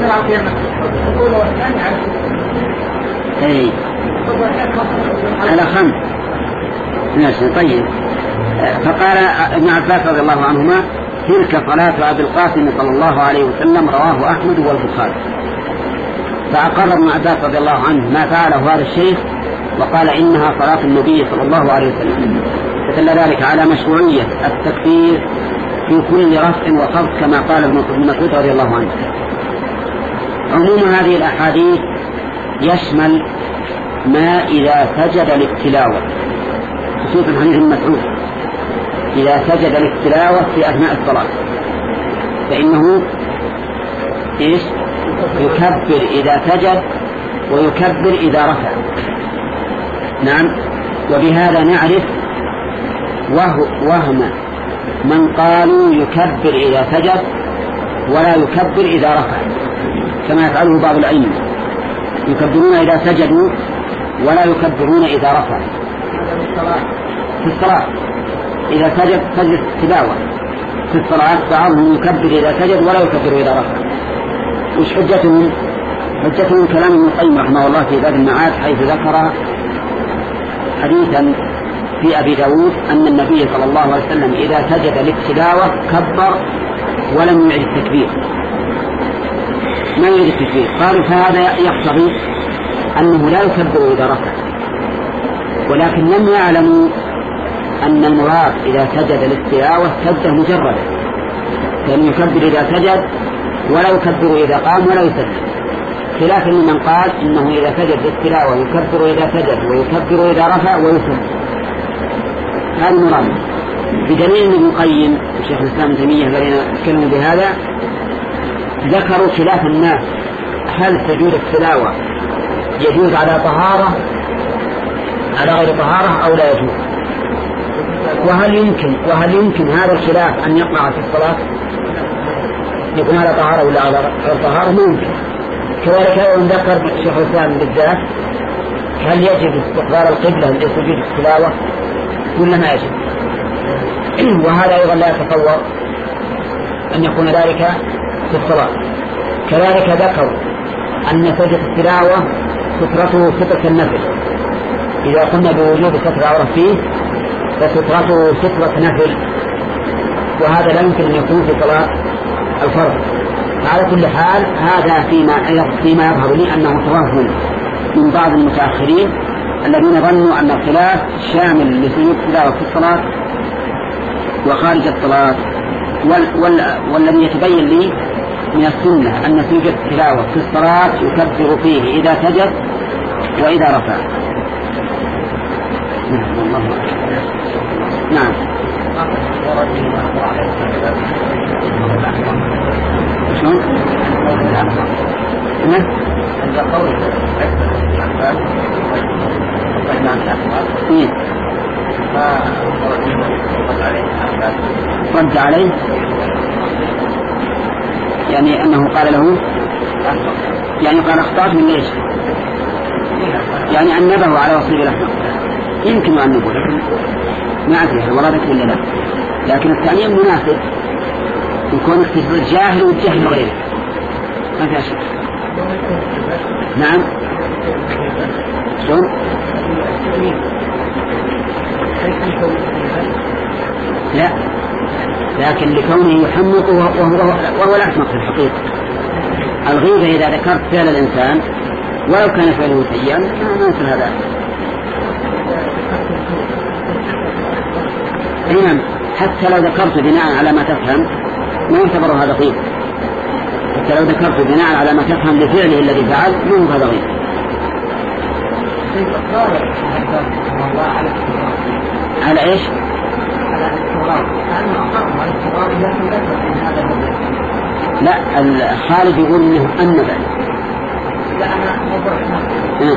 ايه على خمس. ماشي. طيب فقال ابن عباس رضي الله عنهما تلك صلاة أبي القاسم صلى الله عليه وسلم، رواه أحمد والبخاري. فأقر ابن عباس رضي الله عنه ما فعله هذا الشيخ وقال إنها صلاة النبي صلى الله عليه وسلم، فدل ذلك على مشروعية التكبير في كل رفع وخفض كما قال ابن مسعود رضي الله عنه. عموم هذه الأحاديث يشمل ما إذا سجد للتلاوة، خصوصا حديث ابن مسعود إذا سجد للتلاوة في أثناء الصلاة فإنه إيش؟ يكبر إذا سجد ويكبر إذا رفع. نعم. وبهذا نعرف وهم من قالوا يكبر إذا سجد ولا يكبر إذا رفع، كما يفعله بعض الأئمة، يكبرون إذا سجدوا ولا يكبرون إذا رفع في الصلاة. إذا سجد سجد تلاوة في الصلاة، بعضهم يكبر إذا سجد ولا يكبر إذا رفع. وش حجتهم؟ حجتهم كلام ابن القيم رحمه الله في باب المعاد، حيث ذكر حديثا في أبي داود أن النبي صلى الله عليه وسلم إذا سجد للتلاوة كبر ولم يعد التكبير، ما يعد التكبير. قالوا فهذا يقتضي أنه لا يكبر إذا رفع، ولكن لم يعلموا أن المراد إذا سجد للتلاوة سجد مجردا كان يكبر إذا سجد ولا يكبر إذا قام ولا يسلم، خلاف من قال إنه إذا سجد للتلاوة يكبر إذا سجد ويكبر إذا رفع ويسلم. هذا مراد بدليل ابن القيم وشيخ الإسلام ابن تيمية الذين تكلموا بهذا ذكروا خلاف الناس، هل سجود التلاوة يجوز على طهارة على غير طهارة أو لا يجوز، وهل يمكن وهل يمكن هذا الخلاف أن يقع في الصلاة يكون على طهارة ولا على غير طهارة؟ ممكن. كذلك أيضا ذكر شيخ الإسلام بالذات هل يجب استقبال القبلة لسجود التلاوة ولا ما يجب، وهذا أيضا لا يتصور أن يكون ذلك في الصلاة. كذلك ذكر أن سجد التلاوة سترته سترة النفل، إذا قلنا بوجود ستر عورة فيه فسترته سترة نفل، وهذا لا يمكن أن يكون في صلاة الفرض. على كل حال هذا فيما فيما يظهر لي أنه توهم من بعض المتأخرين الذين ظنوا أن الخلاف شامل لسجود التلاوة في الصلاة وخارج الصلاة، وال وال والذي يتبين لي من السنة أن سجود التلاوة في الصلاة يكبر فيه إذا سجد وإذا رفع. نعم. شلون؟ نعم. إيه. رد عليه يعني أنه قال له يعني قال أخطأت من ليش يعني أنبه على وصيب الأحمق، يمكن أن نقول ما أدري هل وردت ولا لا، لكن الثاني مناسب يكون اختصاص الجاهل والجهل غيره ما فيها شيء. نعم. شلون؟ لا، لكن لكونه يحمق وهو, وهو الأحمق في الحقيقة. الغيبة إذا ذكرت فعل الإنسان ولو كان فعله سيئا ما مثل هذا. نعم، حتى لو ذكرت بناء على ما تفهم ما يعتبر هذا غيبة، حتى لو ذكرت بناء على ما تفهم لفعله الذي فعل ما هو هذا غيبة. على ايش؟ لا، الخالد يقول انه النبأ. لا انا موضوع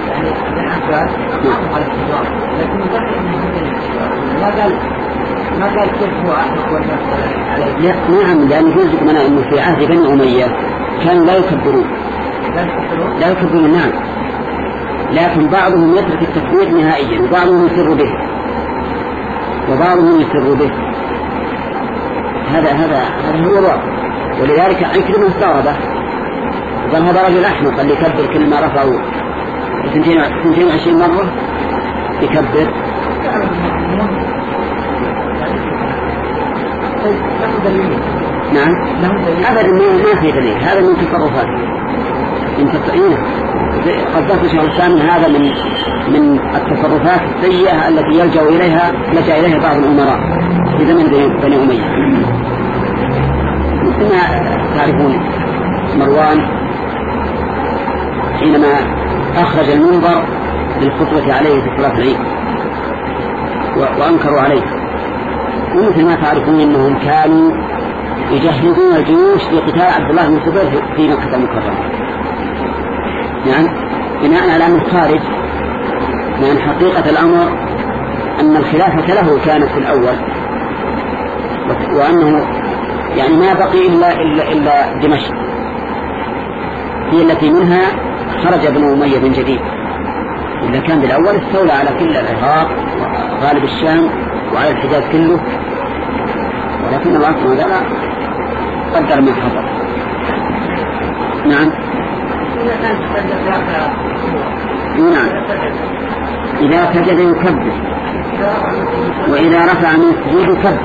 ما قال ما قال كيف هو احمق ولا لا. نعم، لان يجوز لنا انه في عهد بني اميه كانوا لا يكبرون لا يكبرون نعم، لكن بعضهم يترك التكبير نهائيا وبعضهم يسر به وبعضهم يسر به. هذا هذا هذا هو الواقع، ولذلك عكرمة استغربه قال هذا رجل أحمق اللي يكبر كل ما رفعوا اثنتين وعشرين مرة يكبر. نعم أبدا ما في دليل، هذا من تصرفات من تصرفات قصدت شيخ الإسلام هذا من من التصرفات السيئة التي يلجأ إليها لجأ إليها بعض الأمراء في زمن بني أمية. كما تعرفون مروان حينما أخرج المنبر للخطبة عليه في صلاة العيد وأنكروا عليه، ومثل ما تعرفون أنهم كانوا يجهزون الجيوش لقتال عبد الله بن الزبير في مكة المكرمة، يعني بناء على أنه خارج، لأن حقيقة الأمر أن الخلافة له كانت في الأول، وأنه يعني ما بقي إلا, إلا, إلا دمشق هي التي منها خرج ابن أمية من جديد. إذا كان بالأول استولى على كل العراق وغالب الشام وعلى الحجاز كله، ولكن الله سبحانه وتعالى قدر ما حصل. نعم. نعم، إذا سجد يكبر وإذا رفع من السجود يكبر.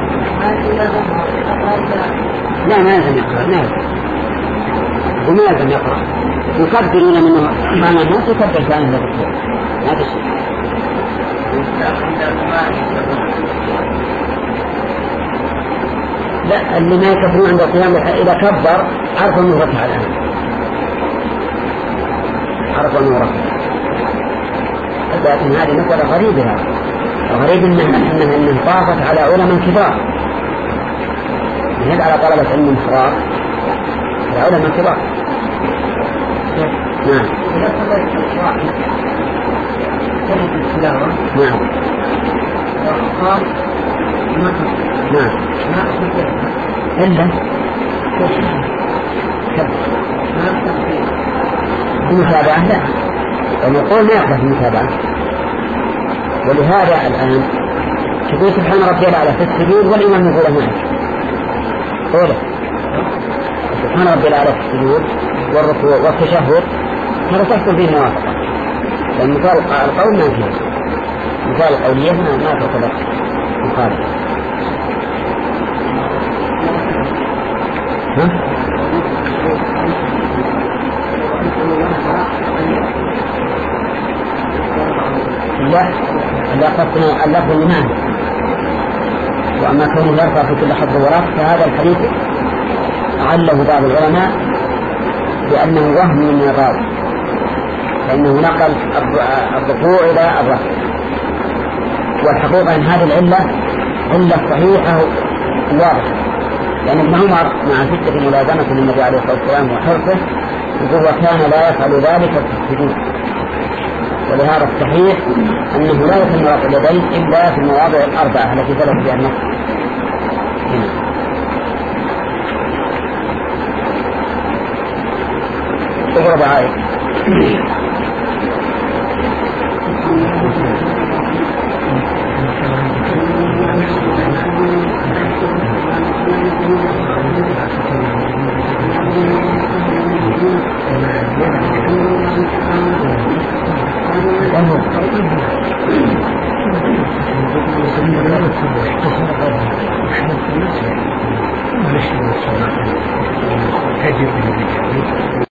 لا ما لازم يقرأ، لا وما لازم يقرأ، يكبرون منه معنى الناس يكبر ثاني هذا الشيء. لا اللي ما يكفرون عند القيام إذا كبر عرفوا أنه ركع الآن، عرفوا أنه ركع. لكن هذه مسألة غريبة، غريب إنه إنه إنه طافت على علماء كبار، هذا على طلبة علم صغار، على علماء كبار. نعم. نعم. نعم. إلا المتابعة لا، ونقول ما يقبل المتابعة. ولهذا الآن تقول سبحان ربي الأعلى في السجود والإمام يقول معك قوله سبحان ربي الأعلى في السجود والركوع والتشهد، هذا تحصل فيه موافقة، لأن مثال القول ما فيه، مثال القولية ما ما تعتبر مخالفة. ها؟ لا لا قصنا اللفظ لمعنى، وأما كونه يرفع في كل حفظ ورق فهذا الحديث عله بعض العلماء بأنه وهم من الراوي، فإنه نقل الركوع إلى الرفع، والحقيقة أن هذه العلة علة صحيحة واضحة، لأن ابن عمر مع شدة ملازمة للنبي عليه الصلاة والسلام وحرصه يقول وكان لا يفعل ذلك في السجود. ولهذا الصحيح أنه لا يتم رفع اليدين إلا في المواضع الأربعة التي ثبت بها النص. اقرب عائد. هذه